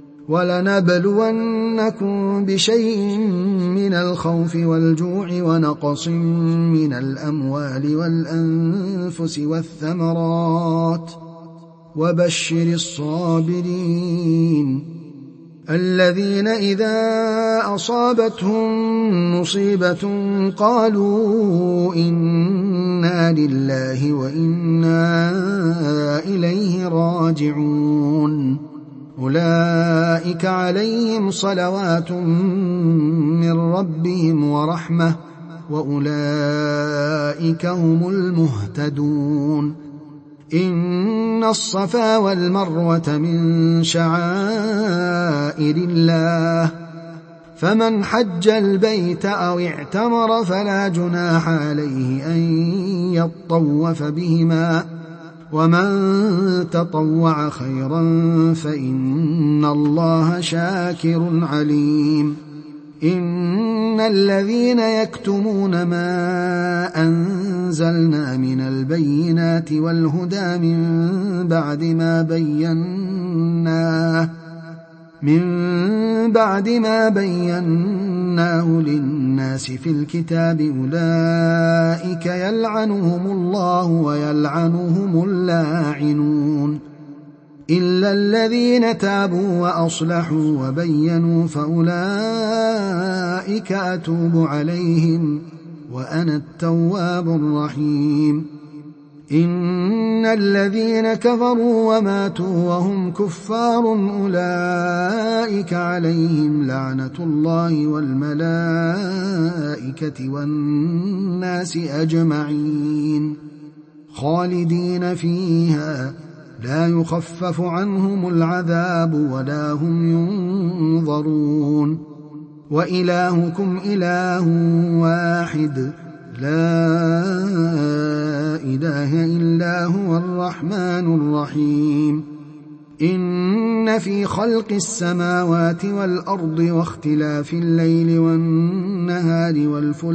ولنبلونكم بشيء من الخوف والجوع ونقص من الأموال والأنفس والثمرات وبشر الصابرين الذين إذا أصابتهم مصيبة قالوا إنا لله وإنا إليه راجعون أولئك عليهم صلوات من ربهم ورحمة وأولئك هم المهتدون إن الصفا والمروة من شعائر الله فمن حج البيت أو اعتمر فلا جناح عليه أن يطوف بهما ومن تطوع خيرا فإن الله شاكر عليم إن الذين يكتمون ما أنزلنا من البينات والهدى من بعد ما بيناه للناس في الكتاب أولئك يلعنهم الله ويلعنهم اللاعنون إلا الذين تابوا وأصلحوا وبينوا فأولئك أتوب عليهم وأنا التواب الرحيم إن الذين كفروا وماتوا وهم كفار أولئك عليهم لعنة الله والملائكة والناس أجمعين خالدين فيها لا يخفف عنهم العذاب ولا هم ينظرون وإلهكم إله واحد لا إله إلا هو الرحمن الرحيم إن في خلق السماوات والأرض واختلاف الليل والنهار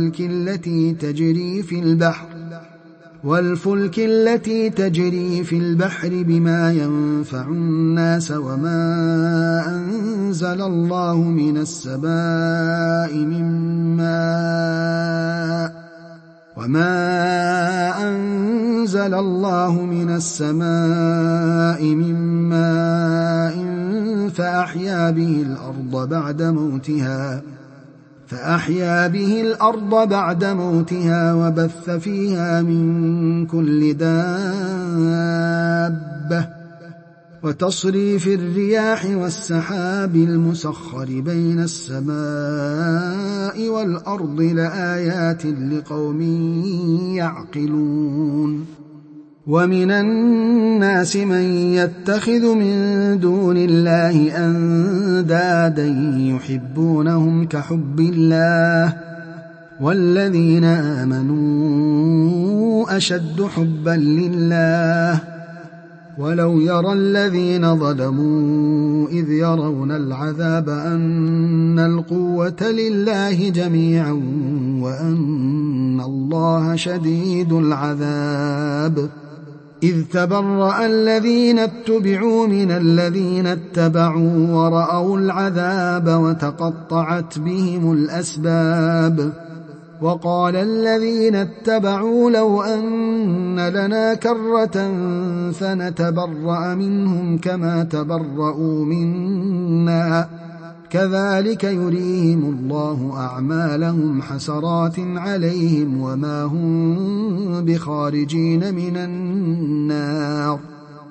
والفلك التي تجري في البحر بما ينفع الناس وما أنزل الله من السماء من ماء فأحيا به الأرض بعد موتها وبث فيها من كل دابة وتصريف الرياح والسحاب المسخر بين السماء والأرض لآيات لقوم يعقلون ومن الناس من يتخذ من دون الله أندادا يحبونهم كحب الله والذين آمنوا أشد حبا لله ولو يرى الذين ظلموا إذ يرون العذاب أن القوة لله جميعا وأن الله شديد العذاب إذ تبرأ الذين اتبعوا من الذين اتبعوا ورأوا العذاب وتقطعت بهم الأسباب وقال الذين اتبعوا لو أن لنا كرة فنتبرأ منهم كما تبرؤوا منا كذلك يريهم الله أعمالهم حسرات عليهم وما هم بخارجين من النار.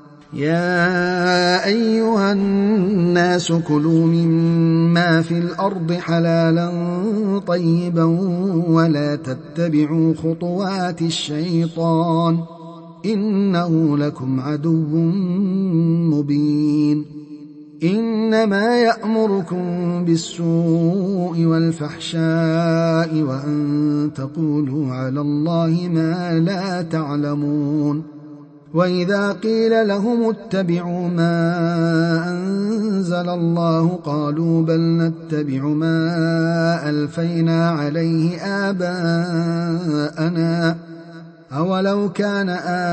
يا أيها الناس كلوا مما في الأرض حلالا طيبا ولا تتبعوا خطوات الشيطان إنه لكم عدو مبين. إنما يأمركم بالسوء والفحشاء وأن تقولوا على الله ما لا تعلمون. وإذا قيل لهم اتبعوا ما أنزل الله قالوا بل نتبع ما ألفينا عليه آباءنا أولو كان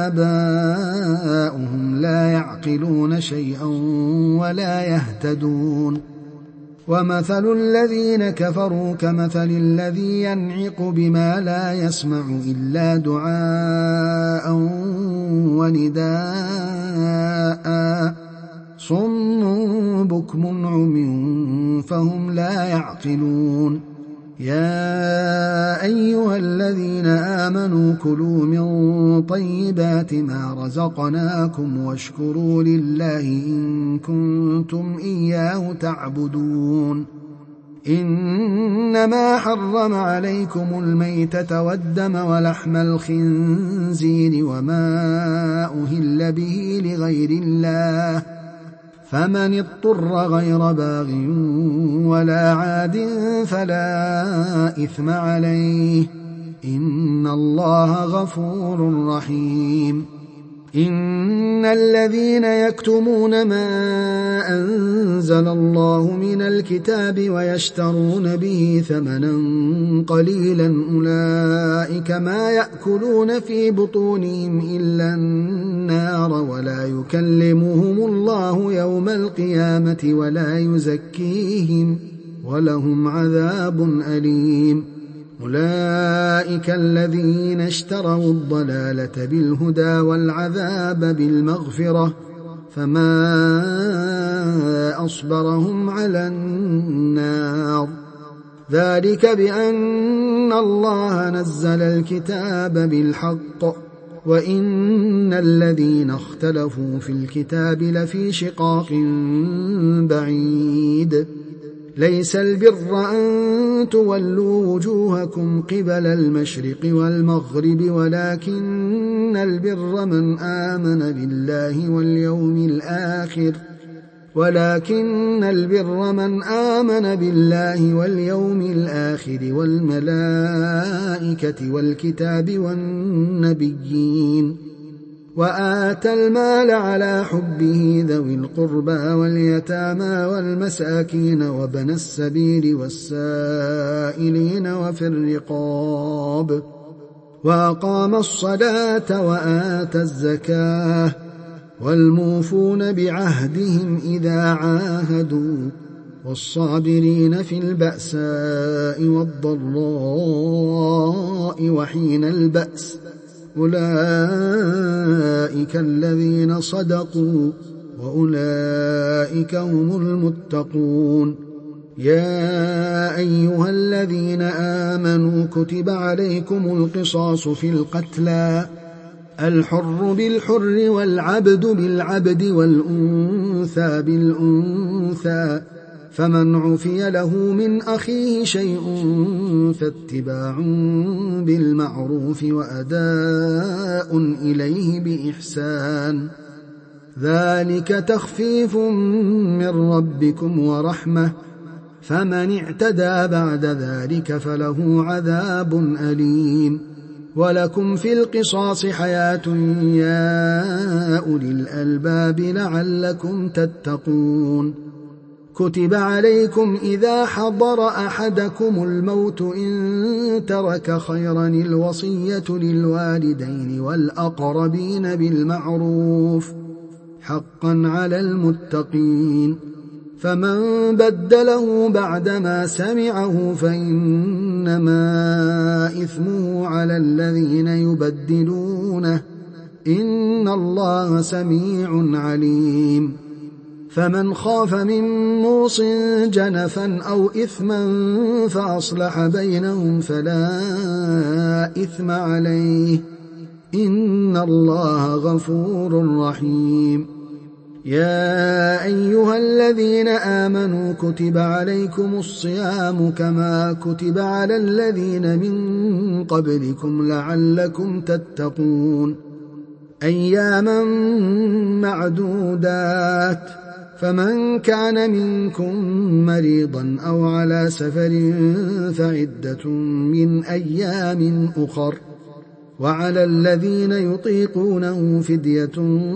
آباؤهم لا يعقلون شيئا ولا يهتدون. ومثل الذين كفروا كمثل الذي ينعق بما لا يسمع إلا دعاء ونداء صم بكم عمي فهم لا يعقلون. يا أيها الذين آمنوا كلوا من طيبات ما رزقناكم واشكروا لله إن كنتم إياه تعبدون. إنما حرم عليكم الميتة والدم ولحم الخنزير وما أهل به لغير الله فمن اضطر غير باغ ولا عاد فلا إثم عليه إن الله غفور رحيم. إن الذين يكتمون ما أنزل الله من الكتاب ويشترون به ثمنا قليلا أولئك ما يأكلون في بطونهم إلا النار ولا يكلمهم الله يوم القيامة ولا يزكيهم ولهم عذاب أليم. أولئك الذين اشتروا الضلالة بالهدى والعذاب بالمغفرة فما أصبرهم على النار. ذلك بأن الله نزل الكتاب بالحق وإن الذين اختلفوا في الكتاب لفي شقاق بعيد. ليس البر أن تولوا وجوهكم قبل المشرق والمغرب ولكن البر من آمن بالله واليوم الآخر والملائكة والكتاب والنبيين وآتى المال على حبه ذوي القربى واليتامى والمساكين وابن السبيل والسائلين وفي الرقاب وأقام الصلاة وآتى الزكاة والموفون بعهدهم إذا عاهدوا والصابرين في البأساء والضراء وحين البأس أولئك الذين صدقوا وأولئك هم المتقون. يا أيها الذين آمنوا كتب عليكم القصاص في القتلى الحر بالحر والعبد بالعبد والأنثى بالأنثى فمن عفي له من أخيه شيء فاتباع بالمعروف وأداء إليه بإحسان ذلك تخفيف من ربكم ورحمة فمن اعتدى بعد ذلك فله عذاب أليم. ولكم في القصاص حياة يا أولي الألباب لعلكم تتقون. كتب عليكم إذا حضر أحدكم الموت إن ترك خيرا الوصية للوالدين والأقربين بالمعروف حقا على المتقين فمن بدله بعدما سمعه فإن فإنما إثمه على الذين يبدلونه إن الله سميع عليم فمن خاف من موص جنفا أو إثما فأصلح بينهم فلا إثم عليه إن الله غفور رحيم يا أيها الذين آمنوا كتب عليكم الصيام كما كتب على الذين من قبلكم لعلكم تتقون أياما معدودات فمن كان منكم مريضا أو على سفر فعدة من أيام أخر وعلى الذين يطيقونه فدية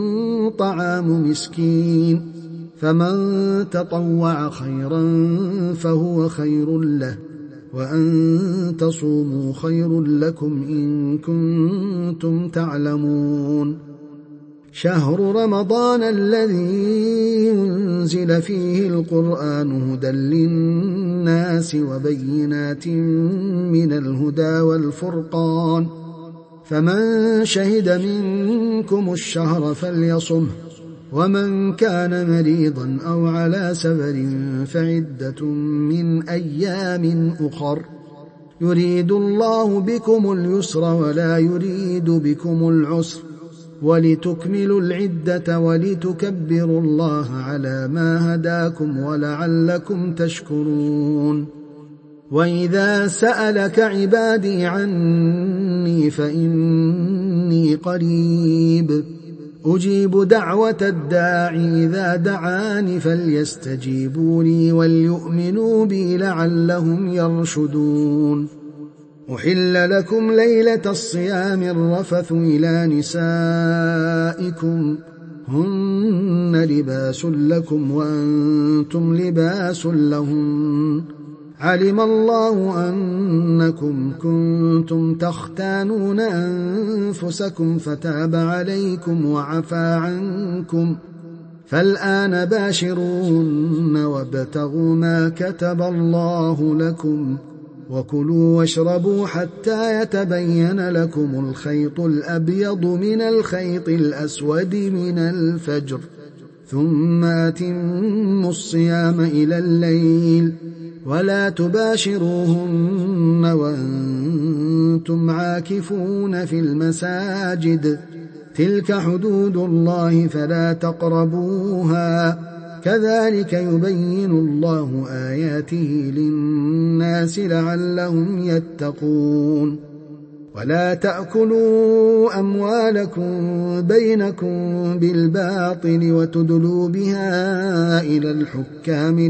طعام مسكين فمن تطوع خيرا فهو خير له وأن تصوموا خير لكم إن كنتم تعلمون شهر رمضان الذي ينزل فيه القرآن هدى للناس وبينات من الهدى والفرقان فمن شهد منكم الشهر فليصمه ومن كان مريضا أو على سفر فعدة من أيام أخر يريد الله بكم اليسر ولا يريد بكم العسر ولتكملوا العدة ولتكبروا الله على ما هداكم ولعلكم تشكرون وإذا سألك عبادي عني فإني قريب أجيب دعوة الداعي إذا دعاني فليستجيبوا لي وليؤمنوا بي لعلهم يرشدون أحل لكم ليلة الصيام الرفث إلى نسائكم هن لباس لكم وأنتم لباس لهم علم الله أنكم كنتم تختانون أنفسكم فتاب عليكم وعفى عنكم فالآن باشرون وابتغوا ما كتب الله لكم وكلوا واشربوا حتى يتبين لكم الخيط الأبيض من الخيط الأسود من الفجر ثم أتموا الصيام إلى الليل ولا تباشروهن وأنتم عاكفون في المساجد تلك حدود الله فلا تقربوها كذلك يبين الله آياته للناس لعلهم يتقون ولا تأكلوا أموالكم بينكم بالباطل وتدلوا بها إلى الحكام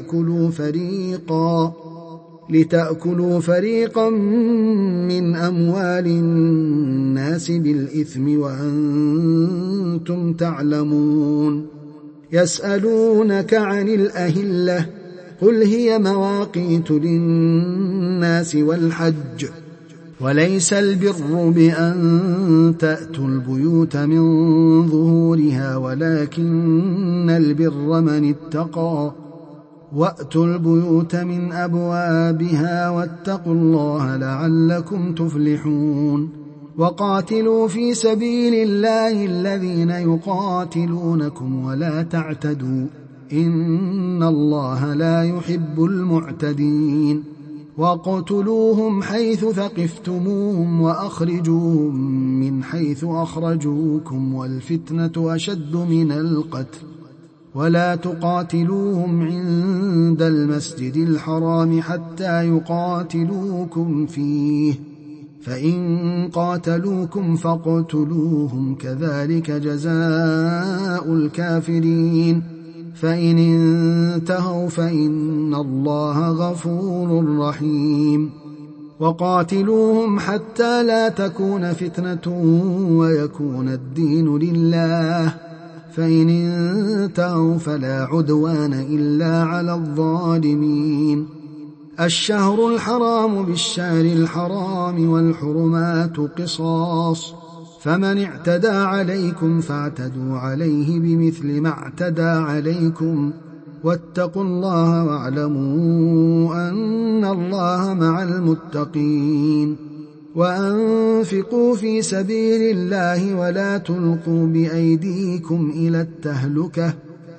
لتأكلوا فريقا من أموال الناس بالإثم وأنتم تعلمون يسألونك عن الأهلة قل هي مواقيت للناس والحج وليس البر بأن تأتوا البيوت من ظهورها ولكن البر من اتقى وأتوا البيوت من أبوابها واتقوا الله لعلكم تفلحون وقاتلوا في سبيل الله الذين يقاتلونكم ولا تعتدوا إن الله لا يحب المعتدين وقتلوهم حيث ثقفتموهم وأخرجوهم من حيث أخرجوكم والفتنة أشد من القتل ولا تقاتلوهم عند المسجد الحرام حتى يقاتلوكم فيه فإن قاتلوكم فاقتلوهم كذلك جزاء الكافرين فإن انتهوا فإن الله غفور رحيم وقاتلوهم حتى لا تكون فتنة ويكون الدين لله فإن انتهوا فلا عدوان إلا على الظالمين الشهر الحرام بالشهر الحرام والحرمات قصاص فمن اعتدى عليكم فاعتدوا عليه بمثل ما اعتدى عليكم واتقوا الله واعلموا أن الله مع المتقين وأنفقوا في سبيل الله ولا تلقوا بأيديكم إلى التهلكة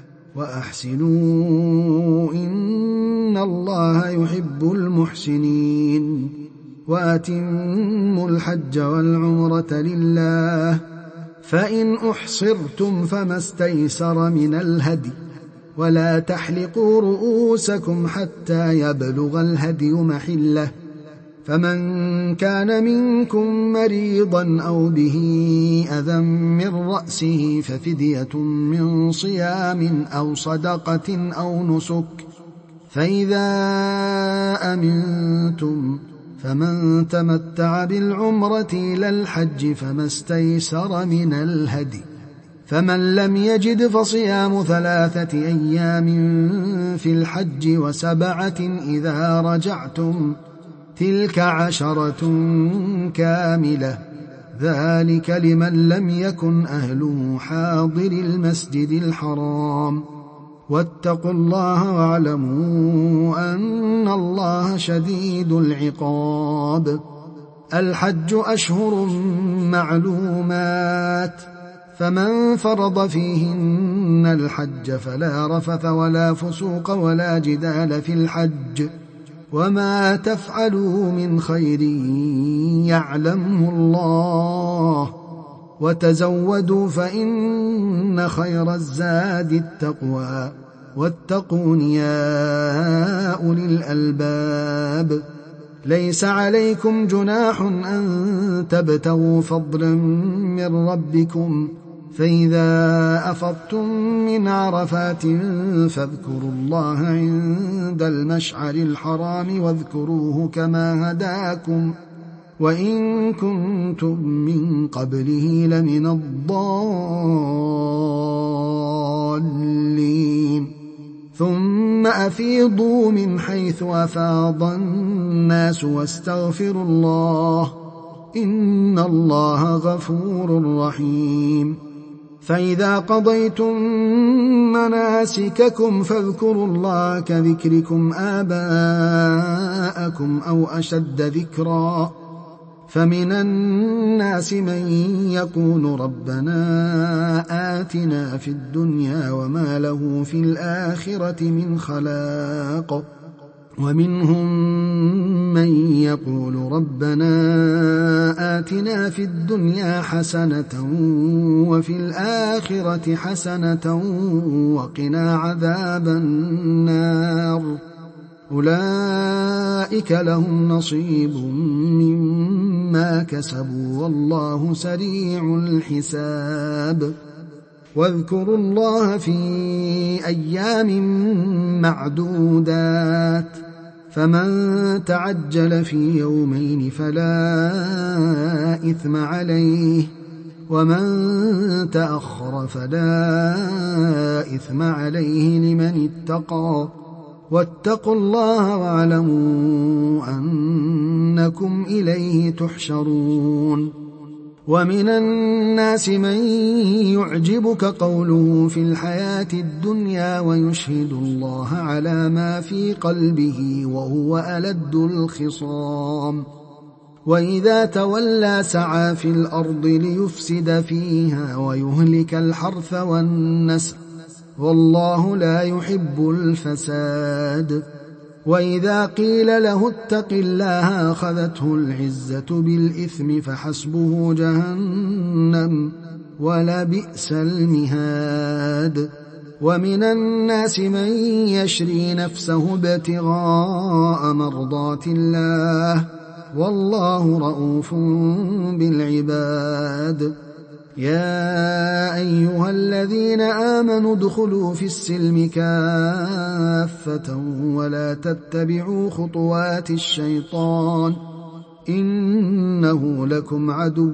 وأحسنوا إن الله يحب المحسنين وأتموا الحج والعمرة لله فإن أحصرتم فما استيسر من الهدي ولا تحلقوا رؤوسكم حتى يبلغ الهدي محله فمن كان منكم مريضا أو به أذى من رأسه ففدية من صيام أو صدقة أو نسك فإذا أمنتم فمن تمتع بالعمرة إلى الحج فما استيسر من الهدي فمن لم يجد فصيام 3 أيام في الحج و7 إذا رجعتم تلك 10 كاملة ذلك لمن لم يكن أهله حاضر المسجد الحرام واتقوا الله واعلموا أن الله شديد العقاب الحج أشهر معلومات فمن فرض فيهن الحج فلا رفث ولا فسوق ولا جدال في الحج وما تفعلوا من خير يعلمه الله وتزودوا فإن خير الزاد التقوى واتقون يا أولي الألباب ليس عليكم جناح أن تبتغوا فضلا من ربكم فإذا أفضتم من عرفات فاذكروا الله عند المشعر الحرام واذكروه كما هداكم وإن كنتم من قبله لمن الضالين ثم أفيضوا من حيث أفاض الناس واستغفروا الله إن الله غفور رحيم فإذا قضيتم مناسككم فاذكروا الله كذكركم آباءكم أو أشد ذكرا فمن الناس من يقول ربنا آتنا في الدنيا وما له في الآخرة من خلاق ومنهم من يقول ربنا آتنا في الدنيا حسنة وفي الآخرة حسنة وقنا عذاب النار أولئك لهم نصيب مما كسبوا والله سريع الحساب واذكروا الله في أيام معدودات فمن تعجل في يومين فلا إثم عليه ومن تأخر فلا إثم عليه لمن اتقى واتقوا الله واعلموا أنكم إليه تحشرون ومن الناس من يعجبك قوله في الحياة الدنيا ويشهد الله على ما في قلبه وهو ألد الخصام وإذا تولى سعى في الأرض ليفسد فيها ويهلك الحرث والنسل والله لا يحب الفساد وإذا قيل له اتق الله أخذته العزة بالإثم فحسبه جهنم ولبئس المهاد ومن الناس من يشري نفسه ابتغاء مرضات الله والله رؤوف بالعباد يا أيها الذين آمنوا ادخلوا في السلم كافة ولا تتبعوا خطوات الشيطان إنه لكم عدو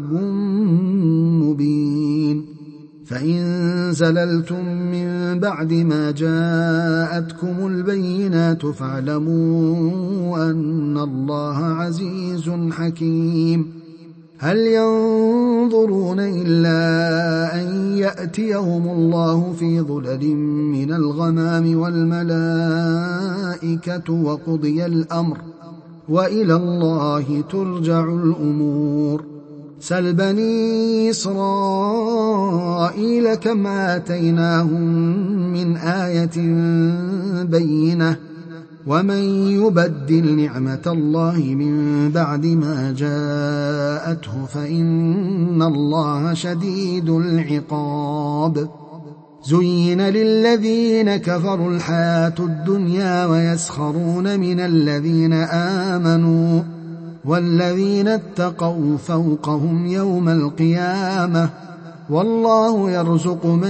مبين فإن زللتم من بعد ما جاءتكم البينات فاعلموا أن الله عزيز حكيم هل ينظرون إلا أن يأتيهم الله في ظلل من الغمام والملائكة وقضي الأمر وإلى الله ترجع الأمور. سل بني إسرائيل كم آتيناهم من آية بينة ومن يبدل نعمة الله من بعد ما جاءته فإن الله شديد العقاب. زين للذين كفروا الحياة الدنيا ويسخرون من الذين آمنوا والذين اتقوا فوقهم يوم القيامة والله يرزق من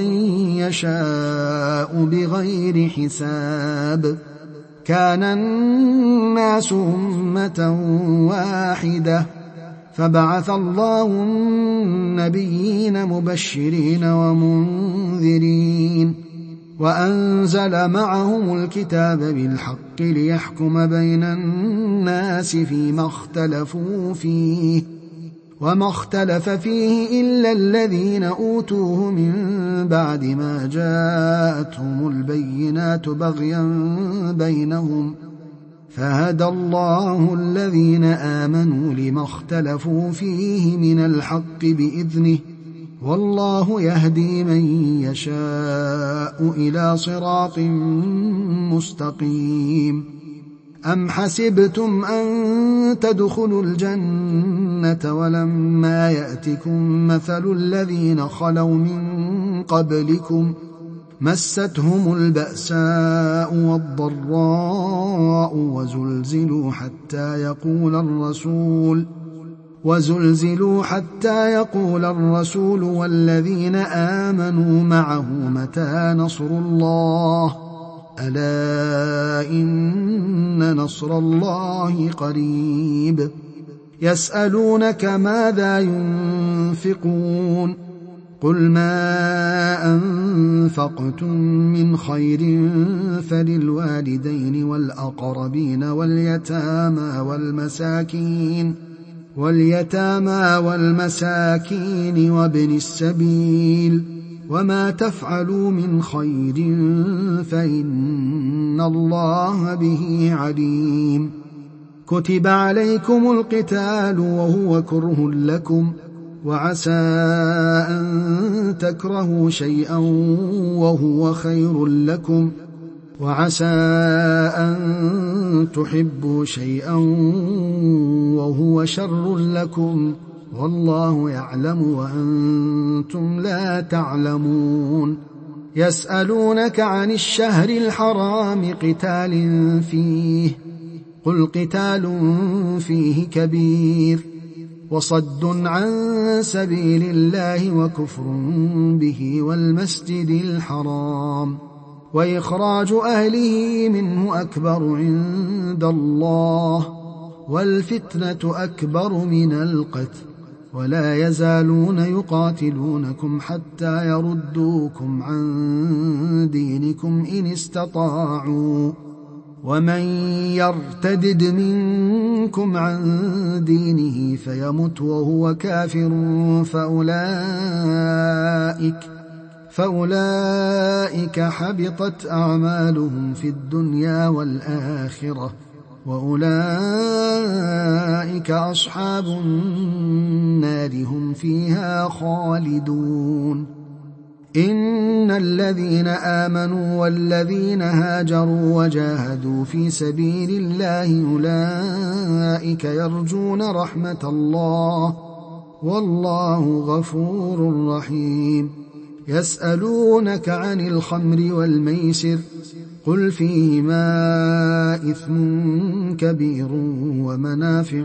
يشاء بغير حساب. كان الناس أمة واحدة فبعث الله النبيين مبشرين ومنذرين وأنزل معهم الكتاب بالحق ليحكم بين الناس فيما اختلفوا فيه وما اختلف فيه إلا الذين أوتوه من بعد ما جاءتهم البينات بغيا بينهم فهدى الله الذين آمنوا لما اختلفوا فيه من الحق بإذنه والله يهدي من يشاء إلى صراط مستقيم. أم حسبتم أن تدخلوا الجنة ولما يأتكم مثل الذين خلوا من قبلكم مستهم البأساء والضراء وزلزلوا حتى يقول الرسول والذين آمنوا معه متى نصر الله ألا إن نصر الله قريب. يسألونك ماذا ينفقون قل ما أنفقتم من خير فللوالدين والأقربين واليتامى والمساكين وابن السبيل وما تفعلوا من خير فإن الله به عليم. كتب عليكم القتال وهو كره لكم وعسى أن تكرهوا شيئا وهو خير لكم وعسى أن تحبوا شيئا وهو شر لكم والله يعلم وأنتم لا تعلمون. يسألونك عن الشهر الحرام قتال فيه قل قتال فيه كبير وصد عن سبيل الله وكفر به والمسجد الحرام وإخراج أهله منه أكبر عند الله والفتنة أكبر من القتل ولا يزالون يقاتلونكم حتى يردوكم عن دينكم إن استطاعوا ومن يرتدد منكم عن دينه فيمت وهو كافر فأولئك حبطت أعمالهم في الدنيا والآخرة وأولئك أصحاب النار هم فيها خالدون. إن الذين آمنوا والذين هاجروا وجاهدوا في سبيل الله أولئك يرجون رحمة الله والله غفور رحيم. يسألونك عن الخمر والميسر قل فيهما إثم كبير ومنافع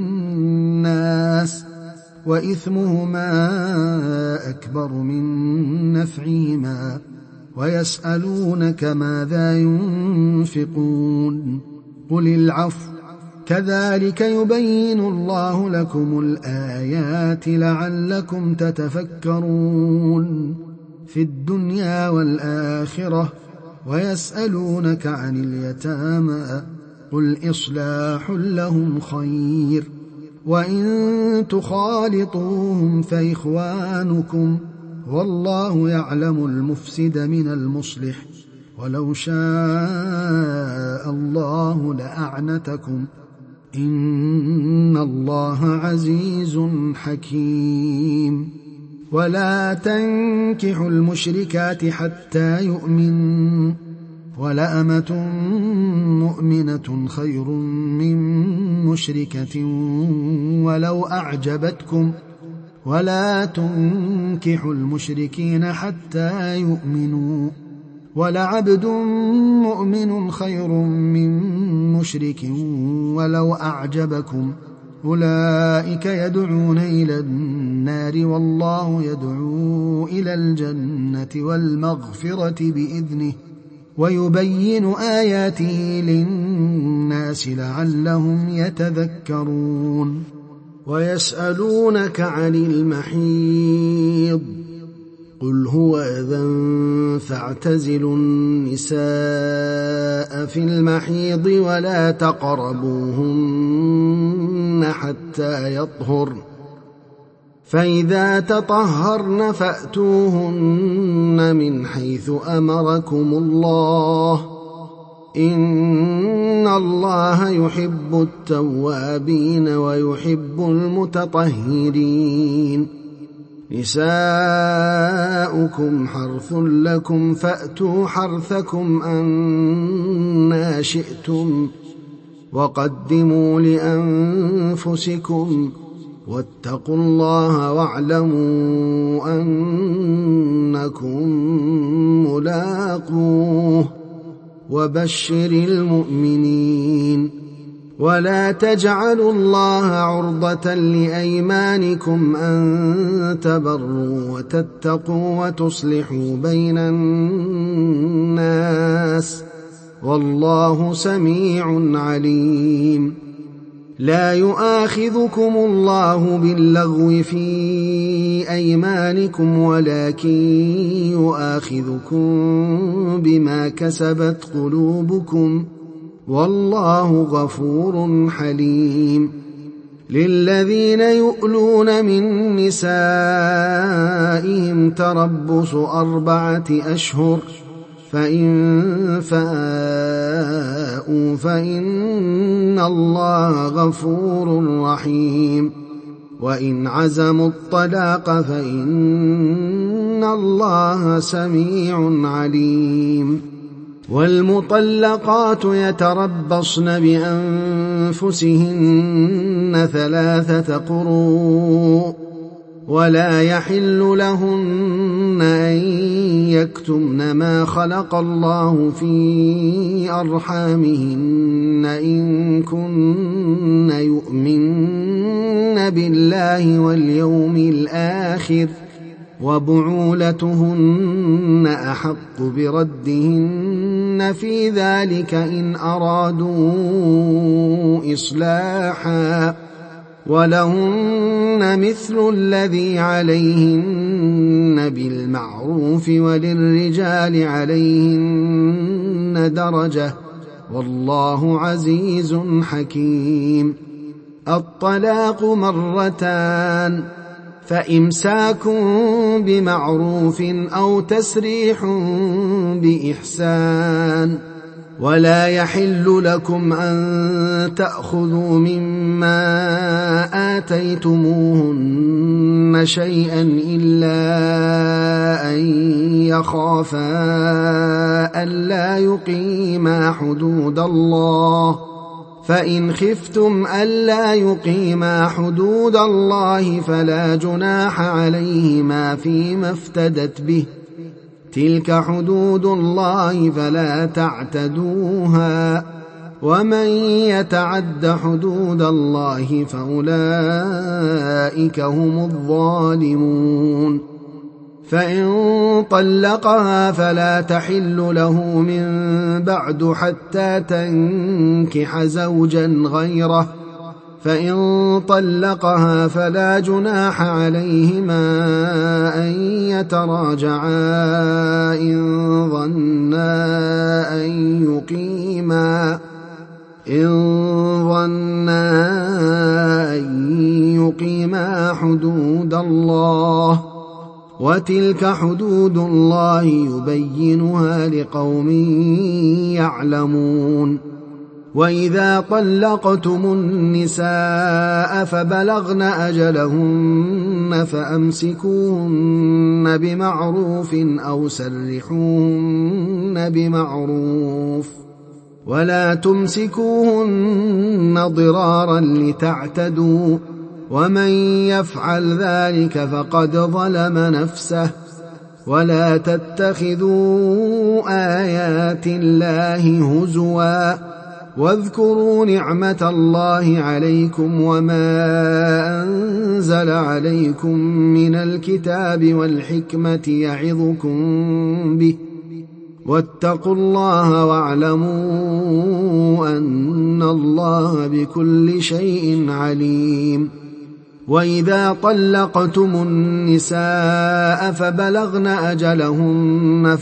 للناس وإثمهما أكبر من نفعهما ويسألونك ماذا ينفقون قل العفو كذلك يبين الله لكم الآيات لعلكم تتفكرون في الدنيا والآخرة. ويسألونك عن اليتامى قل إصلاح لهم خير وإن تخالطوهم فإخوانكم، والله يعلم المفسد من المصلح، ولو شاء الله لأعنتكم، إن الله عزيز حكيم. ولا تنكحوا المشركات حتى يؤمنوا، ولأمة مؤمنة خير من مشركة ولو أعجبتكم، ولا تنكحوا المشركين حتى يؤمنوا، ولعبد مؤمن خير من مشرك ولو أعجبكم، أولئك يدعون إلى النار والله يدعو إلى الجنة والمغفرة بإذنه، ويبين آياته للناس لعلهم يتذكرون. ويسألونك عن المحيض، قل هو أذى فاعتزلوا النساء في المحيض ولا تقربوهن حتى يطهرن، فإذا تطهرن فأتوهن من حيث أمركم الله، إن الله يحب التوابين ويحب المتطهرين. نساؤكم حرث لكم فأتوا حرثكم أنى شئتم، وقدموا لأنفسكم، واتقوا الله واعلموا أنكم ملاقوه، وبشر المؤمنين. ولا تجعلوا الله عرضة لأيمانكم أن تبروا وتتقوا وتصلحوا بين الناس، والله سميع عليم. لا يؤاخذكم الله باللغو في أيمانكم، ولكن يؤاخذكم بما كسبت قلوبكم، والله غفور حليم. للذين يؤلون من نسائهم تربص 4 أشهر، فإن فاءوا فإن الله غفور رحيم، وإن عزموا الطلاق فإن الله سميع عليم. والمطلقات يتربصن بأنفسهن 3 قروء، ولا يحل لهن أن يكتمن ما خلق الله في أرحامهن إن كن يؤمن بالله واليوم الآخر، وبعولتهن أحق بردهن في ذلك إن أرادوا إصلاحا، ولهن مثل الذي عليهن بالمعروف، وللرجال عليهن درجة، والله عزيز حكيم. الطلاق 2، فإمساك بمعروف أو تسريح بإحسان. ولا يحل لكم أن تأخذوا مما آتيتموهن شيئا إلا أن يخافا ألا يقيما حدود الله، فإن خفتم ألا يقيما حدود الله فلا جناح عليهما فيما افتدت به، تلك حدود الله فلا تعتدوها، ومن يتعد حدود الله فأولئك هم الظالمون. فإن طلقها فلا تحل له من بعد حتى تنكح زوجا غيره، فإن طلقها فلا جناح عليهما أن يتراجعا إن ظنا أن الله وتلك حدود الله يبينها لقوم يعلمون وإذا طلقتم النساء فبلغن أجلهن فأمسكوهن بمعروف أو سرحوهن بمعروف ولا تمسكوهن ضرارا لتعتدوا ومن يفعل ذلك فقد ظلم نفسه ولا تتخذوا آيات الله هزوا واذكروا نعمة الله عليكم وما أنزل عليكم من الكتاب والحكمة يعظكم به واتقوا الله واعلموا أن الله بكل شيء عليم وإذا طلقتم النساء فبلغن أجلهن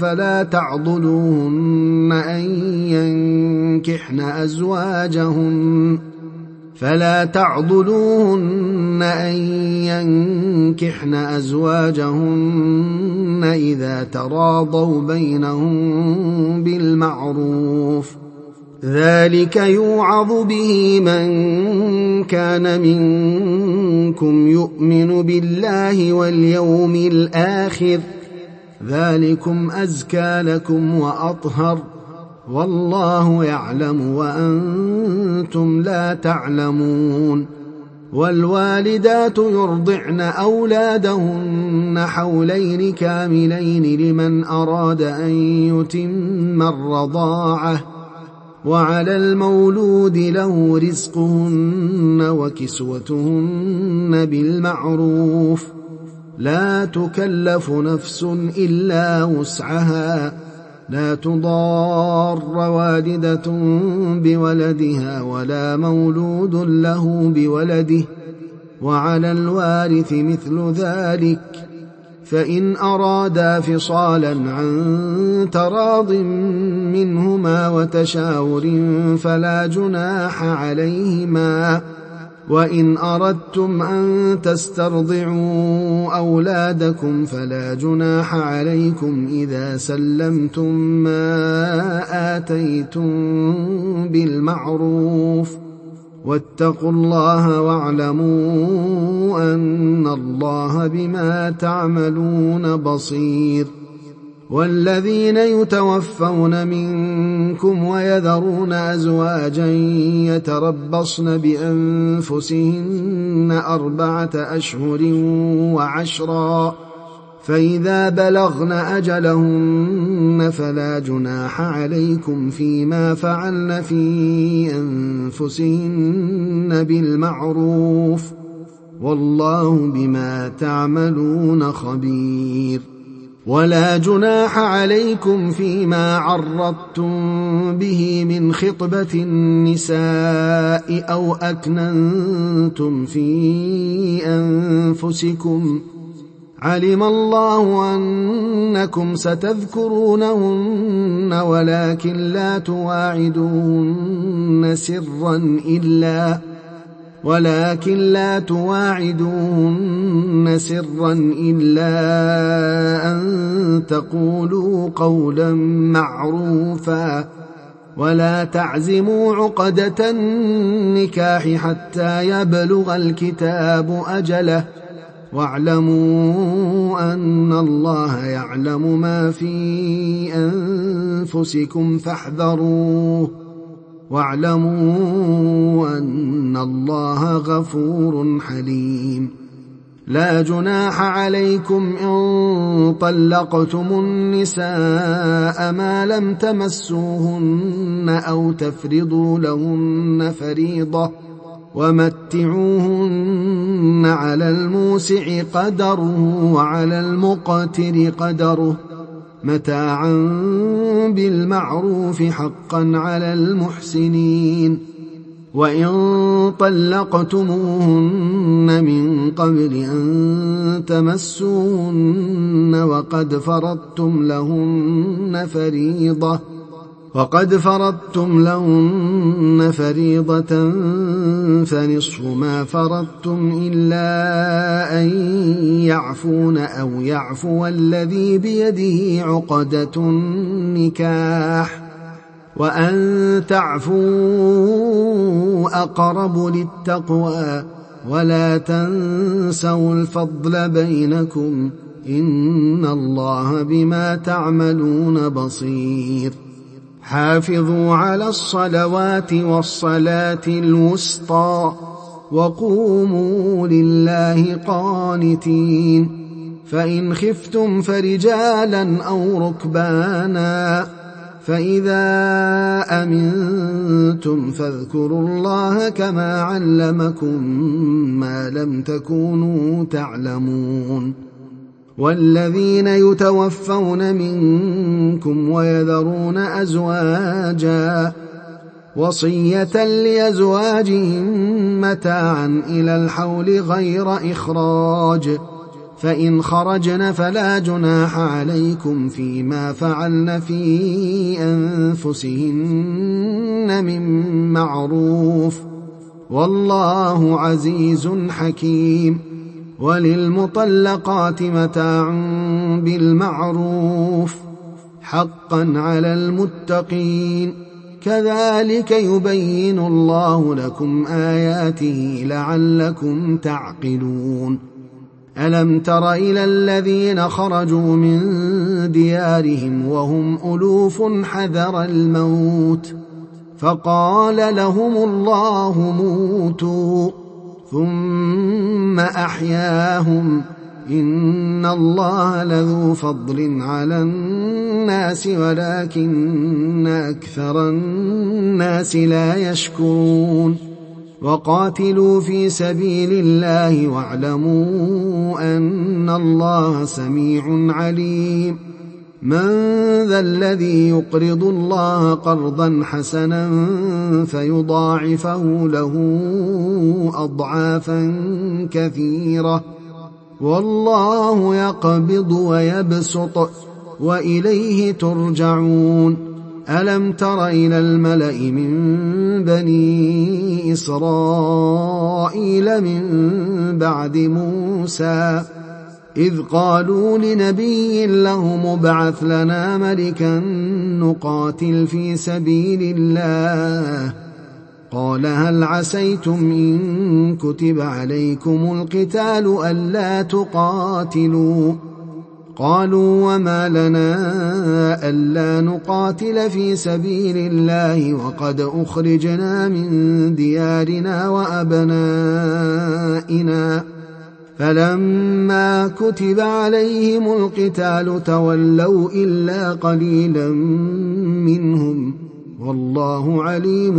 فلا تعضلوهن أن ينكحن أزواجهن إذا تراضوا بينهم بالمعروف ذلك يوعظ به من كان منكم يؤمن بالله واليوم الآخر ذلكم أزكى لكم وأطهر والله يعلم وأنتم لا تعلمون والوالدات يرضعن أولادهن حولين كاملين لمن أراد أن يتم الرضاعة وعلى المولود له رزقهن وكسوتهن بالمعروف لا تكلف نفس إلا وسعها لا تضار والدة بولدها ولا مولود له بولده وعلى الوارث مثل ذلك فإن أرادا فصالا عن تراض منهما وتشاور فلا جناح عليهما وإن أردتم أن تسترضعوا أولادكم فلا جناح عليكم إذا سلمتم ما آتيتم بالمعروف واتقوا الله واعلموا أن الله بما تعملون بصير والذين يتوفون منكم ويذرون أزواجا يتربصن بأنفسهن 4 أشهر وعشرا فإذا بلغن أجلهن فلا جناح عليكم فيما فعلن في أنفسهن بالمعروف والله بما تعملون خبير ولا جناح عليكم فيما عرضتم به من خطبة النساء أو أكننتم في أنفسكم علم الله أنكم ستذكرونهن ولكن لا تواعدوهن سرا إلا أن تقولوا قولا معروفا ولا تعزموا عقدة النكاح حتى يبلغ الكتاب أجله واعلموا أن الله يعلم ما في أنفسكم فاحذروه واعلموا أن الله غفور حليم لا جناح عليكم إن طلقتم النساء ما لم تمسوهن أو تفرضوا لهن فريضة ومتعوهن على الموسع قدره وعلى المقتر قدره متاعا بالمعروف حقا على المحسنين وإن طلقتموهن من قبل أن تمسوهن وقد فرضتم لهن فريضة وقد فرضتم لهن فريضة فنصف ما فرضتم إلا أن يعفون أو يعفو الذي بيده عقدة النكاح وأن تعفوا أقرب للتقوى ولا تنسوا الفضل بينكم إن الله بما تعملون بصير حافظوا على الصلوات والصلاة الوسطى وقوموا لله قانتين فإن خفتم فرجالا أو ركبانا فإذا أمنتم فاذكروا الله كما علمكم ما لم تكونوا تعلمون والذين يتوفون منكم ويذرون أزواجا وصية لأزواجهم متاعا إلى الحول غير إخراج فإن خرجن فلا جناح عليكم فيما فعلن في أنفسهن من معروف والله عزيز حكيم وللمطلقات متاع بالمعروف حقا على المتقين كذلك يبين الله لكم آياته لعلكم تعقلون ألم تر إلى الذين خرجوا من ديارهم وهم ألوف حذر الموت فقال لهم الله موتوا ثم أحياهم إن الله لذو فضل على الناس ولكن أكثر الناس لا يشكرون وقاتلوا في سبيل الله واعلموا أن الله سميع عليم من ذا الذي يقرض الله قرضا حسنا فيضاعفه له أضعافا كثيرة والله يقبض ويبسط وإليه ترجعون ألم تر إلى الملأ من بني إسرائيل من بعد موسى إذ قالوا لنبي له مبعث لنا ملكا نقاتل في سبيل الله قال هل عسيتم إن كتب عليكم القتال ألا تقاتلوا قالوا وما لنا ألا نقاتل في سبيل الله وقد أخرجنا من ديارنا وأبنائنا فلما كتب عليهم القتال تولوا إلا قليلا منهم والله عليم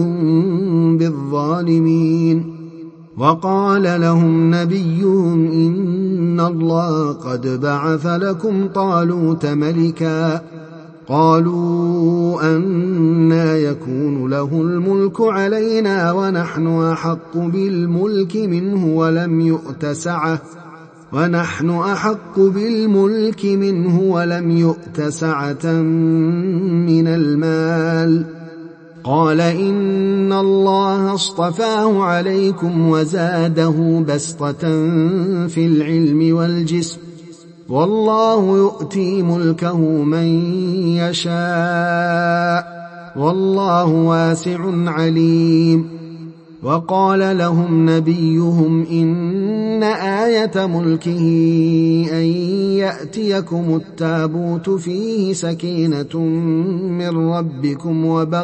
بالظالمين وقال لهم نبيهم إن الله قد بعث لكم طالوت ملكا قالوا أنى يكون له الملك علينا ونحن أحق بالملك منه ولم يؤت سعة من المال قال إن الله اصطفاه عليكم وزاده بسطة في العلم والجسم والله يؤتي ملكه من يشاء والله واسع عليم وقال لهم نبيهم إن آية ملكه أن يأتيكم التابوت فيه سكينة من ربكم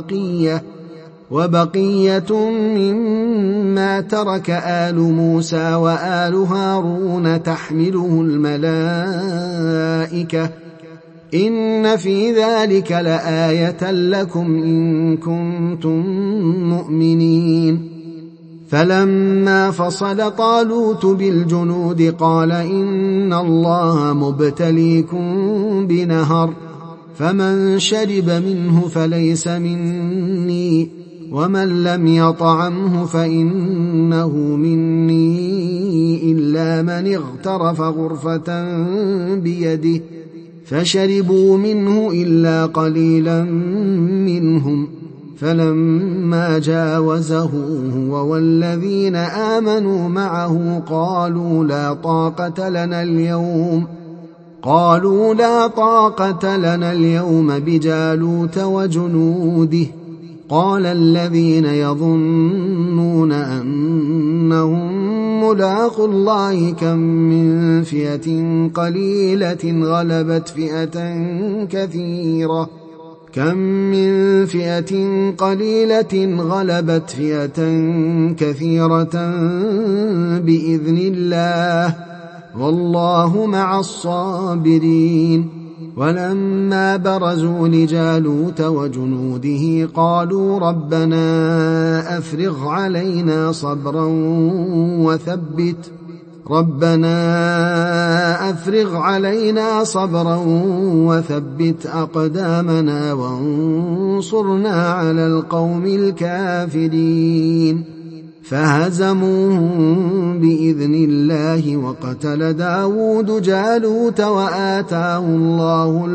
وبقية مما ترك آل موسى وآل هارون تحمله الملائكة إن في ذلك لآية لكم إن كنتم مؤمنين فلما فصل طالوت بالجنود قال إن الله مبتليكم بنهر فمن شرب منه فليس مني ومن لم يطعمه فإنه مني إلا من اغترف غرفة بيده فشربوا منه إلا قليلا منهم، فلما جاوزه هو والذين آمنوا معه قالوا لا طاقة لنا اليوم بجالوت وجنوده. قال الذين يظنون أنهم ملاقو الله كم من فئة قليلة غلبت فئة كثيرة بإذن الله، والله مع الصابرين. ولما برزوا لجالوت وجنوده قالوا ربنا أفرغ علينا صبرا وثبت أقدامنا وانصرنا على القوم الكافرين. فهزموهم بإذن الله، وقتل داود جالوت وآتاه الله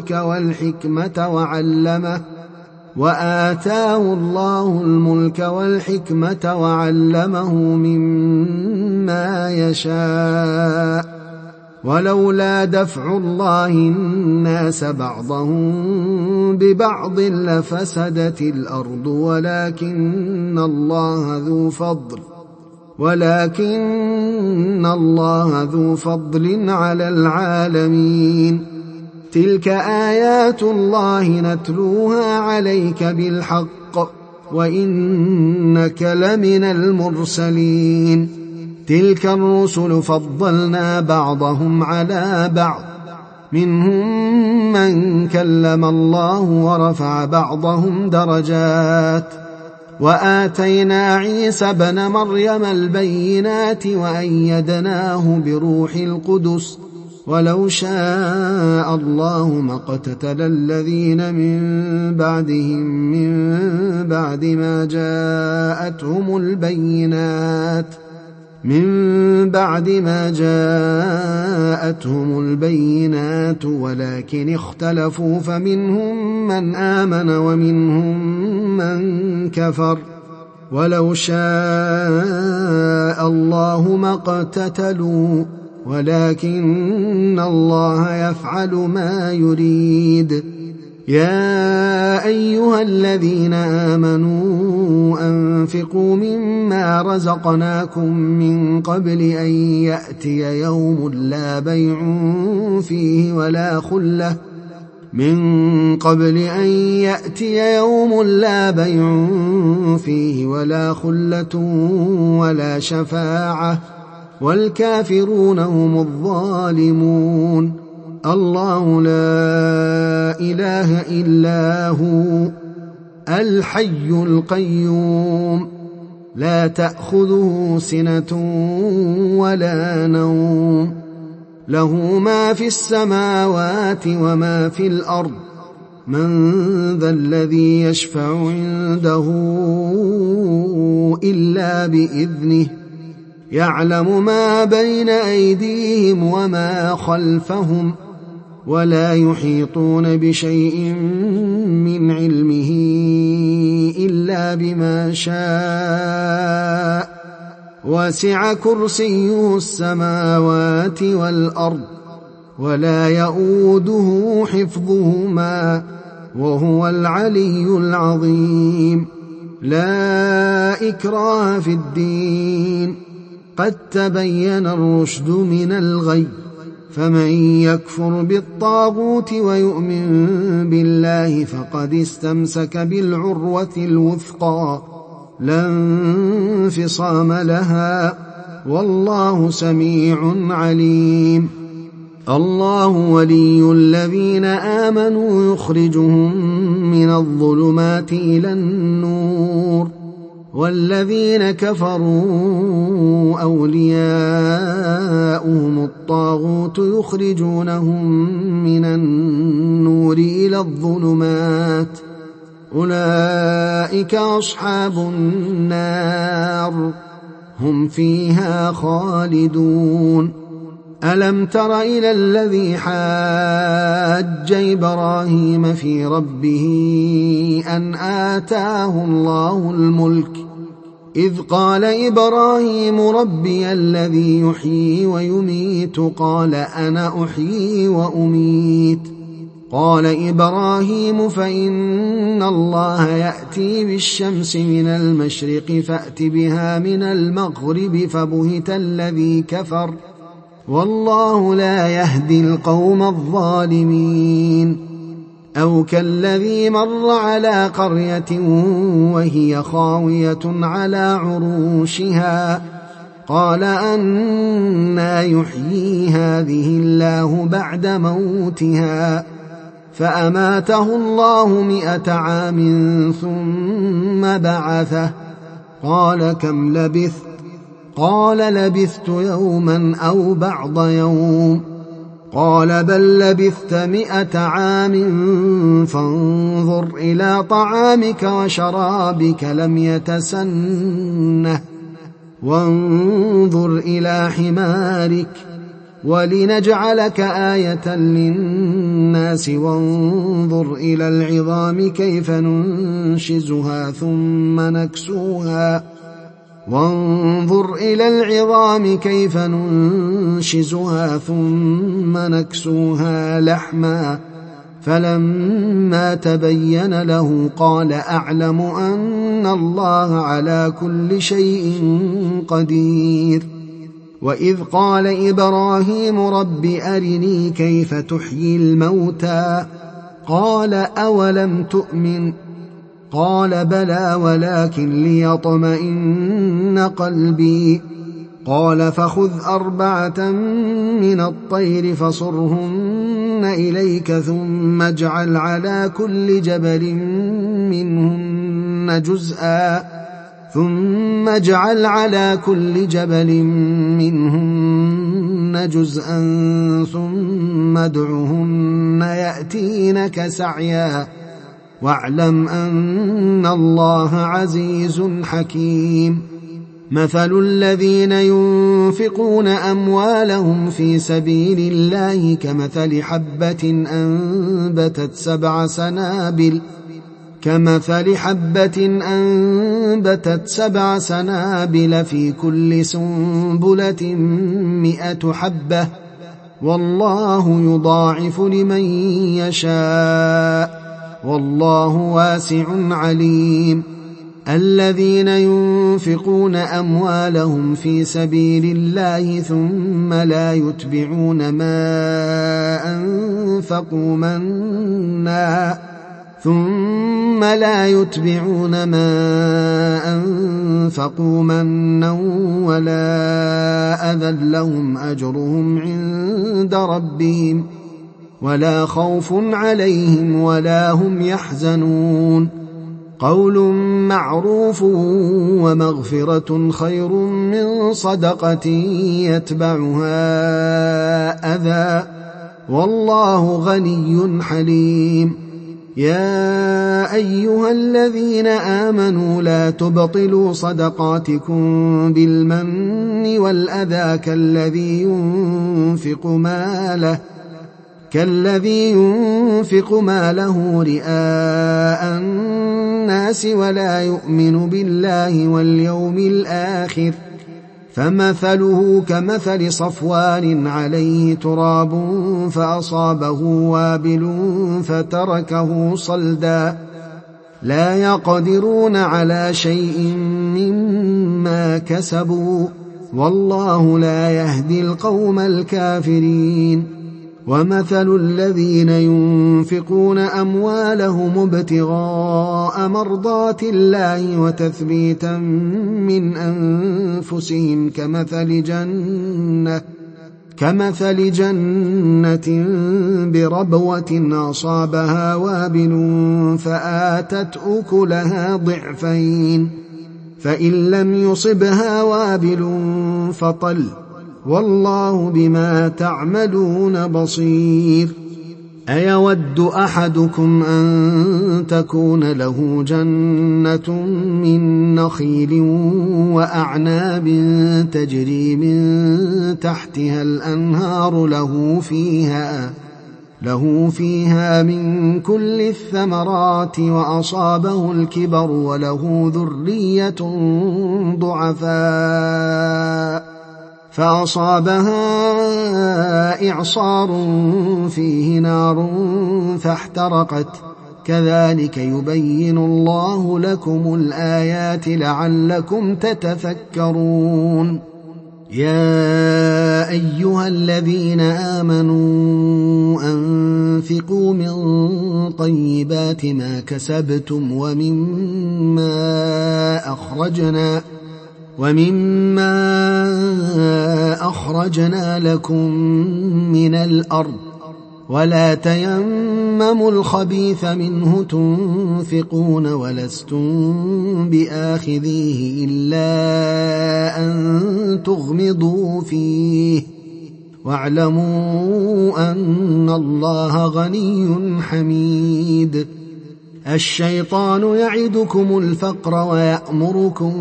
الملك والحكمة وعلمه مما يشاء. ولولا دفع الله الناس بعضهم ببعض لفسدت الأرض ولكن الله ذو فضل على العالمين. تلك آيات الله نتلوها عليك بالحق وإنك لمن المرسلين. تلك الرسل فضلنا بعضهم على بعض، منهم من كلم الله ورفع بعضهم درجات، وآتينا عيسى ابن مريم البينات وأيدناه بروح القدس. ولو شاء الله ما اقتتل الذين من بعد ما جاءتهم البينات ولكن اختلفوا، فمنهم من آمن ومنهم من كفر. ولو شاء الله ما اقتتلوا ولكن الله يفعل ما يريد. يا أيها الذين آمنوا أنفقوا مما رزقناكم من قبل أن يأتي يوم لا بيع فيه ولا خلة ولا شفاعة، والكافرون هم الظالمون. الله لا إله إلا هو الحي القيوم، لا تأخذه سنة ولا نوم، له ما في السماوات وما في الأرض. من ذا الذي يشفع عنده إلا بإذنه، يعلم ما بين أيديهم وما خلفهم، ولا يحيطون بشيء من علمه إلا بما شاء. وسع كرسيه السماوات والأرض ولا يؤوده حفظهما وهو العلي العظيم. لا إكراه في الدين، قد تبين الرشد من الغي، فمن يكفر بالطاغوت ويؤمن بالله فقد استمسك بالعروة الوثقى لا انفصام لها، والله سميع عليم. الله ولي الذين آمنوا يخرجهم من الظلمات إلى النور، والذين كفروا أولياؤهم الطاغوت يخرجونهم من النور إلى الظلمات، أولئك أصحاب النار هم فيها خالدون. ألم تر إلى الذي حاج إبراهيم في ربه أن آتاه الله الملك إذ قال إبراهيم ربي الذي يحيي ويميت قال أنا أحيي وأميت قال إبراهيم فإن الله يأتي بالشمس من المشرق فأت بها من المغرب فبهت الذي كفر والله لا يهدي القوم الظالمين أو كالذي مر على قرية وهي خاوية على عروشها قال أنى يحيي هذه الله بعد موتها فأماته الله 100 عام ثم بعثه قال كم لبثت قال لبثت يوما أو بعض يوم قال بل لبثت 100 عام فانظر إلى طعامك وشرابك لم يتسنه وانظر إلى حمارك ولنجعلك آية للناس وانظر إلى العظام كيف ننشزها ثم نكسوها لحما فلما تبين له قال أعلم أن الله على كل شيء قدير وإذ قال إبراهيم رب أرني كيف تحيي الموتى قال أولم تؤمن قال بلى ولكن ليطمئن قلبي قال فخذ 4 من الطير فصرهن إليك ثم اجعل على كل جبل منهن جزءا ثم ادعهن يأتينك سعيا واعلم أن الله عزيز حكيم مثل الذين ينفقون أموالهم في سبيل الله كمثل حبة أنبتت 7 سنابل في كل سنبلة 100 حبة والله يضاعف لمن يشاء والله واسع عليم الذين ينفقون أموالهم في سبيل الله ثم لا يتبعون ما أنفقوا منا ولا أذى لهم أجرهم عند ربهم ولا خوف عليهم ولا هم يحزنون قول معروف ومغفرة خير من صدقة يتبعها أذى والله غني حليم يا أيها الذين آمنوا لا تبطلوا صدقاتكم بالمن والأذى كالذي ينفق ماله رئاء الناس ولا يؤمن بالله واليوم الآخر فمثله كمثل صفوان عليه تراب فأصابه وابل فتركه صلدا لا يقدرون على شيء مما كسبوا والله لا يهدي القوم الكافرين ومثل الذين ينفقون أموالهم ابتغاء مرضات الله وتثبيتا من أنفسهم كمثل جنة بربوة أصابها وابل فآتت أكلها ضعفين فإن لم يصبها وابل فطل والله بما تعملون بصير أيود أحدكم أن تكون له جنة من نخيل وأعناب تجري من تحتها الأنهار له فيها من كل الثمرات وأصابه الكبر وله ذرية ضعفاء فأصابها إعصار فيه نار فاحترقت كذلك يبين الله لكم الآيات لعلكم تتفكرون يا أيها الذين آمنوا أنفقوا من طيبات ما كسبتم ومما أخرجنا لكم من الأرض ولا تيمموا الخبيث منه تنفقون ولستم بآخذيه إلا أن تغمضوا فيه واعلموا أن الله غني حميد الشيطان يعدكم الفقر ويأمركم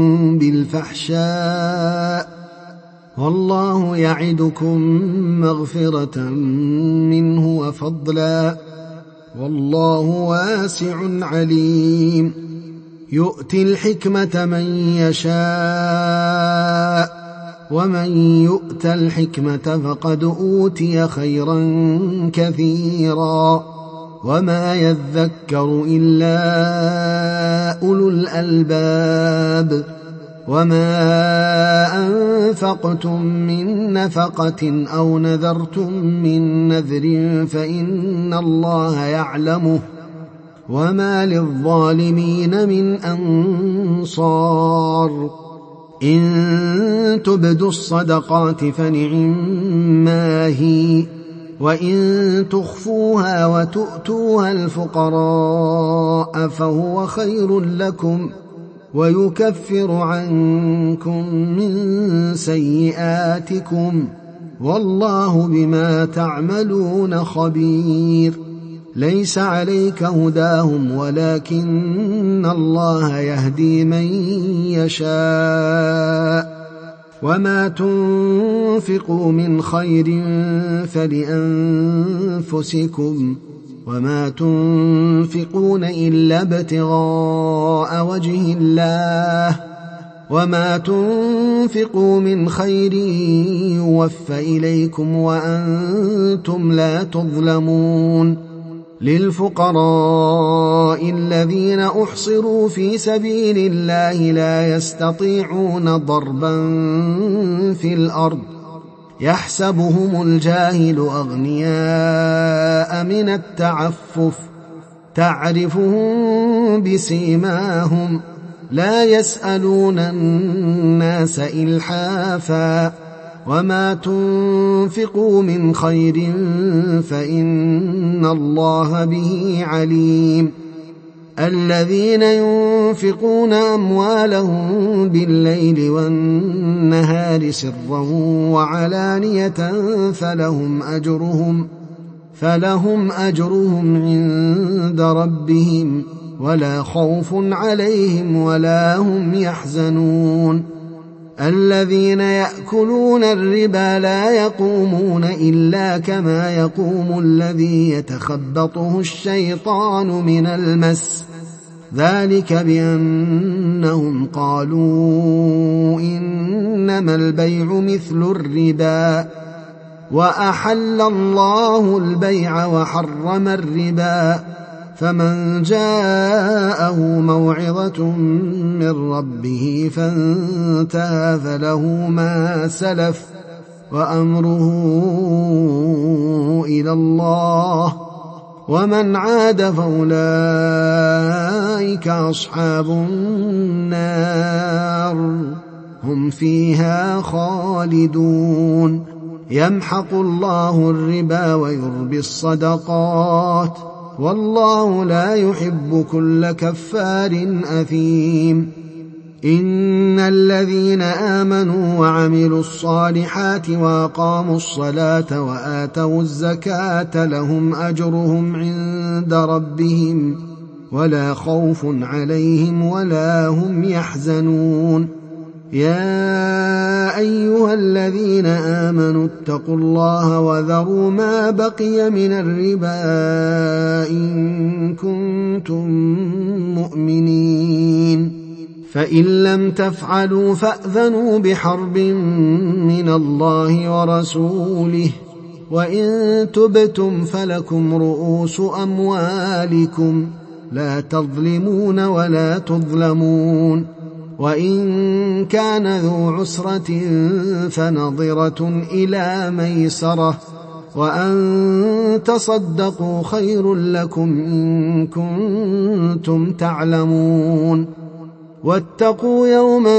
بالفحشاء والله يعدكم مغفرة منه وفضلا والله واسع عليم يؤتي الحكمة من يشاء ومن يؤت الحكمة فقد أوتي خيرا كثيرا وما يذكر إلا أولو الألباب وما أنفقتم من نفقة أو نذرتم من نذر فإن الله يعلمه وما للظالمين من أنصار إن تبدوا الصدقات فنعما هي وإن تخفوها وتؤتوها الفقراء فهو خير لكم ويكفر عنكم من سيئاتكم والله بما تعملون خبير ليس عليك هداهم ولكن الله يهدي من يشاء وما تنفقوا من خير فلأنفسكم وما تنفقون إلا ابتغاء وجه الله وما تنفقوا من خير يوفى إليكم وأنتم لا تظلمون للفقراء الذين أحصروا في سبيل الله لا يستطيعون ضربا في الأرض يحسبهم الجاهل أغنياء من التعفف تعرفهم بسيماهم لا يسألون الناس إلحافا وما تنفقوا من خير فإن الله به عليم الذين ينفقون أموالهم بالليل والنهار سرا وعلانية فلهم أجرهم عند ربهم ولا خوف عليهم ولا هم يحزنون الذين يأكلون الربا لا يقومون إلا كما يقوم الذي يتخبطه الشيطان من المس ذلك بأنهم قالوا إنما البيع مثل الربا وأحل الله البيع وحرم الربا فمن جاءه موعظة من ربه فانتهى فله ما سلف وأمره إلى الله ومن عاد فأولئك أصحاب النار هم فيها خالدون يمحق الله الربا ويربي الصدقات والله لا يحب كل كفار أثيم إن الذين آمنوا وعملوا الصالحات وأقاموا الصلاة وآتوا الزكاة لهم أجرهم عند ربهم ولا خوف عليهم ولا هم يحزنون يا أيها الذين آمنوا اتقوا الله وذروا ما بقي من الربا إن كنتم مؤمنين فإن لم تفعلوا فأذنوا بحرب من الله ورسوله وإن تبتم فلكم رؤوس أموالكم لا تظلمون ولا تظلمون وإن كان ذو عسرة فنظرة إلى ميسرة وأن تصدقوا خير لكم إن كنتم تعلمون واتقوا يوما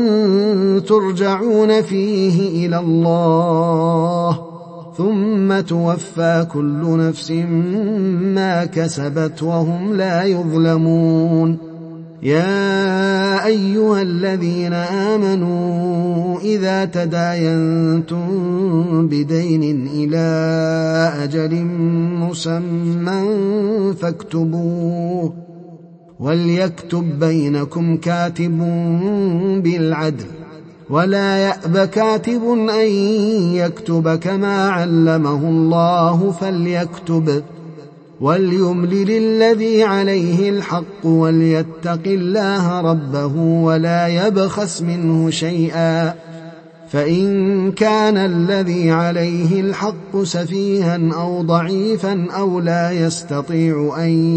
ترجعون فيه إلى الله ثم توفى كل نفس ما كسبت وهم لا يظلمون يا أيها الذين آمنوا إذا تداينتم بدين إلى أجل مسمى فاكتبوه وليكتب بينكم كاتب بالعدل ولا يأب كاتب أن يكتب كما علمه الله فليكتب وليملل الذي عليه الحق وليتق الله ربه ولا يبخس منه شيئا فإن كان الذي عليه الحق سفيها أو ضعيفا أو لا يستطيع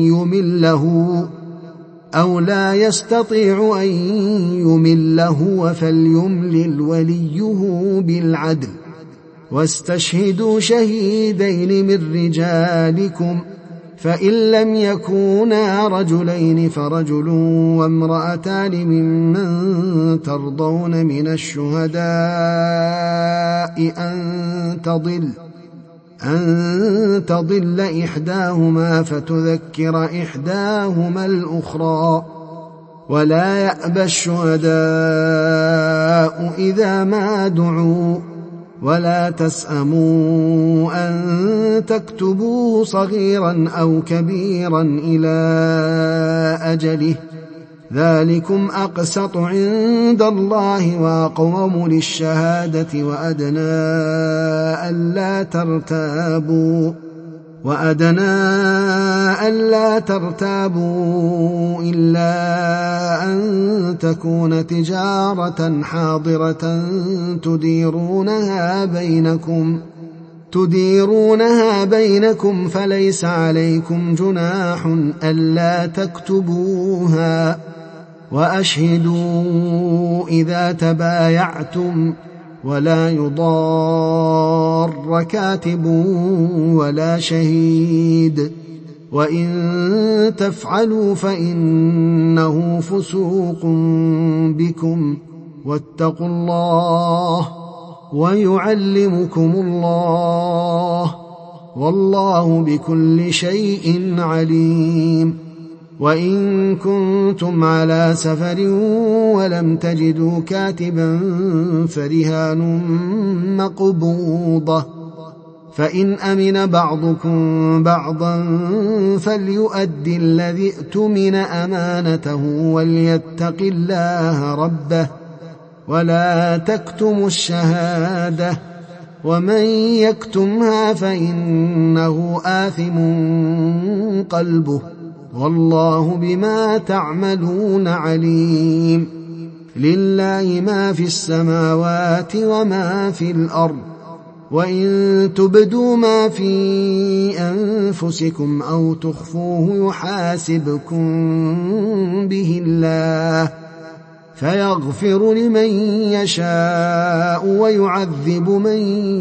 أن يمله فليملل وليه بالعدل واستشهدوا شهيدين من رجالكم فإن لم يكونا رجلين فرجل وامرأتان ممن ترضون من الشهداء أن تضل إحداهما فتذكر إحداهما الأخرى ولا يأبى الشهداء إذا ما دعوا ولا تسأموا أن تكتبوه صغيرا أو كبيرا إلى أجله ذلكم أقسط عند الله وأقوم للشهادة وأدنى ألا ترتابوا إلا أن تكون تجارة حاضرة تديرونها بينكم فليس عليكم جناح ألا تكتبوها وأشهدوا إذا تبايعتم ولا يضار كاتب ولا شهيد وإن تفعلوا فإنه فسوق بكم واتقوا الله ويعلمكم الله والله بكل شيء عليم وإن كنتم على سفر ولم تجدوا كاتبا فرهان مقبوضة فإن أمن بعضكم بعضا فليؤدي الذي ائتمن أمانته وليتق الله ربه ولا تكتموا الشهادة ومن يكتمها فإنه آثم قلبه والله بما تعملون عليم لله ما في السماوات وما في الأرض وإن تبدوا ما في أنفسكم أو تخفوه يحاسبكم به الله فيغفر لمن يشاء ويعذب من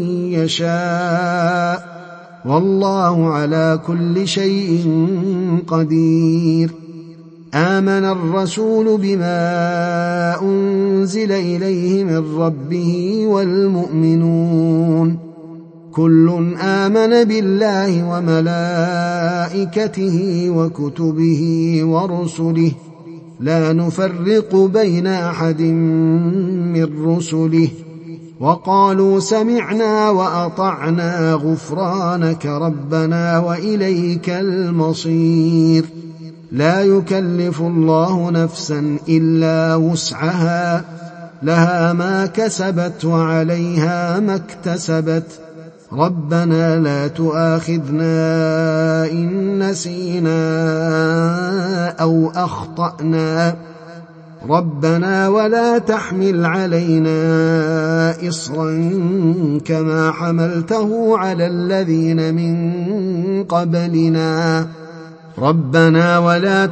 يشاء والله على كل شيء قدير آمن الرسول بما أنزل إليه من ربه والمؤمنون كل آمن بالله وملائكته وكتبه ورسله لا نفرق بين أحد من رسله وقالوا سمعنا وأطعنا غفرانك ربنا وإليك المصير لا يكلف الله نفسا إلا وسعها لها ما كسبت وعليها ما اكتسبت ربنا لا تؤاخذنا إن نسينا أو أخطأنا ربنا ولا تحمل علينا إصرا كما حملته على الذين من قبلنا ربنا ولا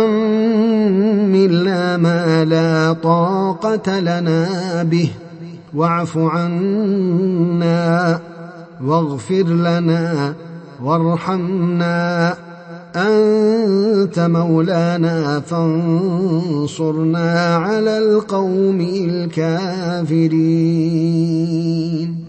تحملنا ما لا طاقة لنا به واعف عنا واغفر لنا وارحمنا أنت مولانا فانصرنا على القوم الكافرين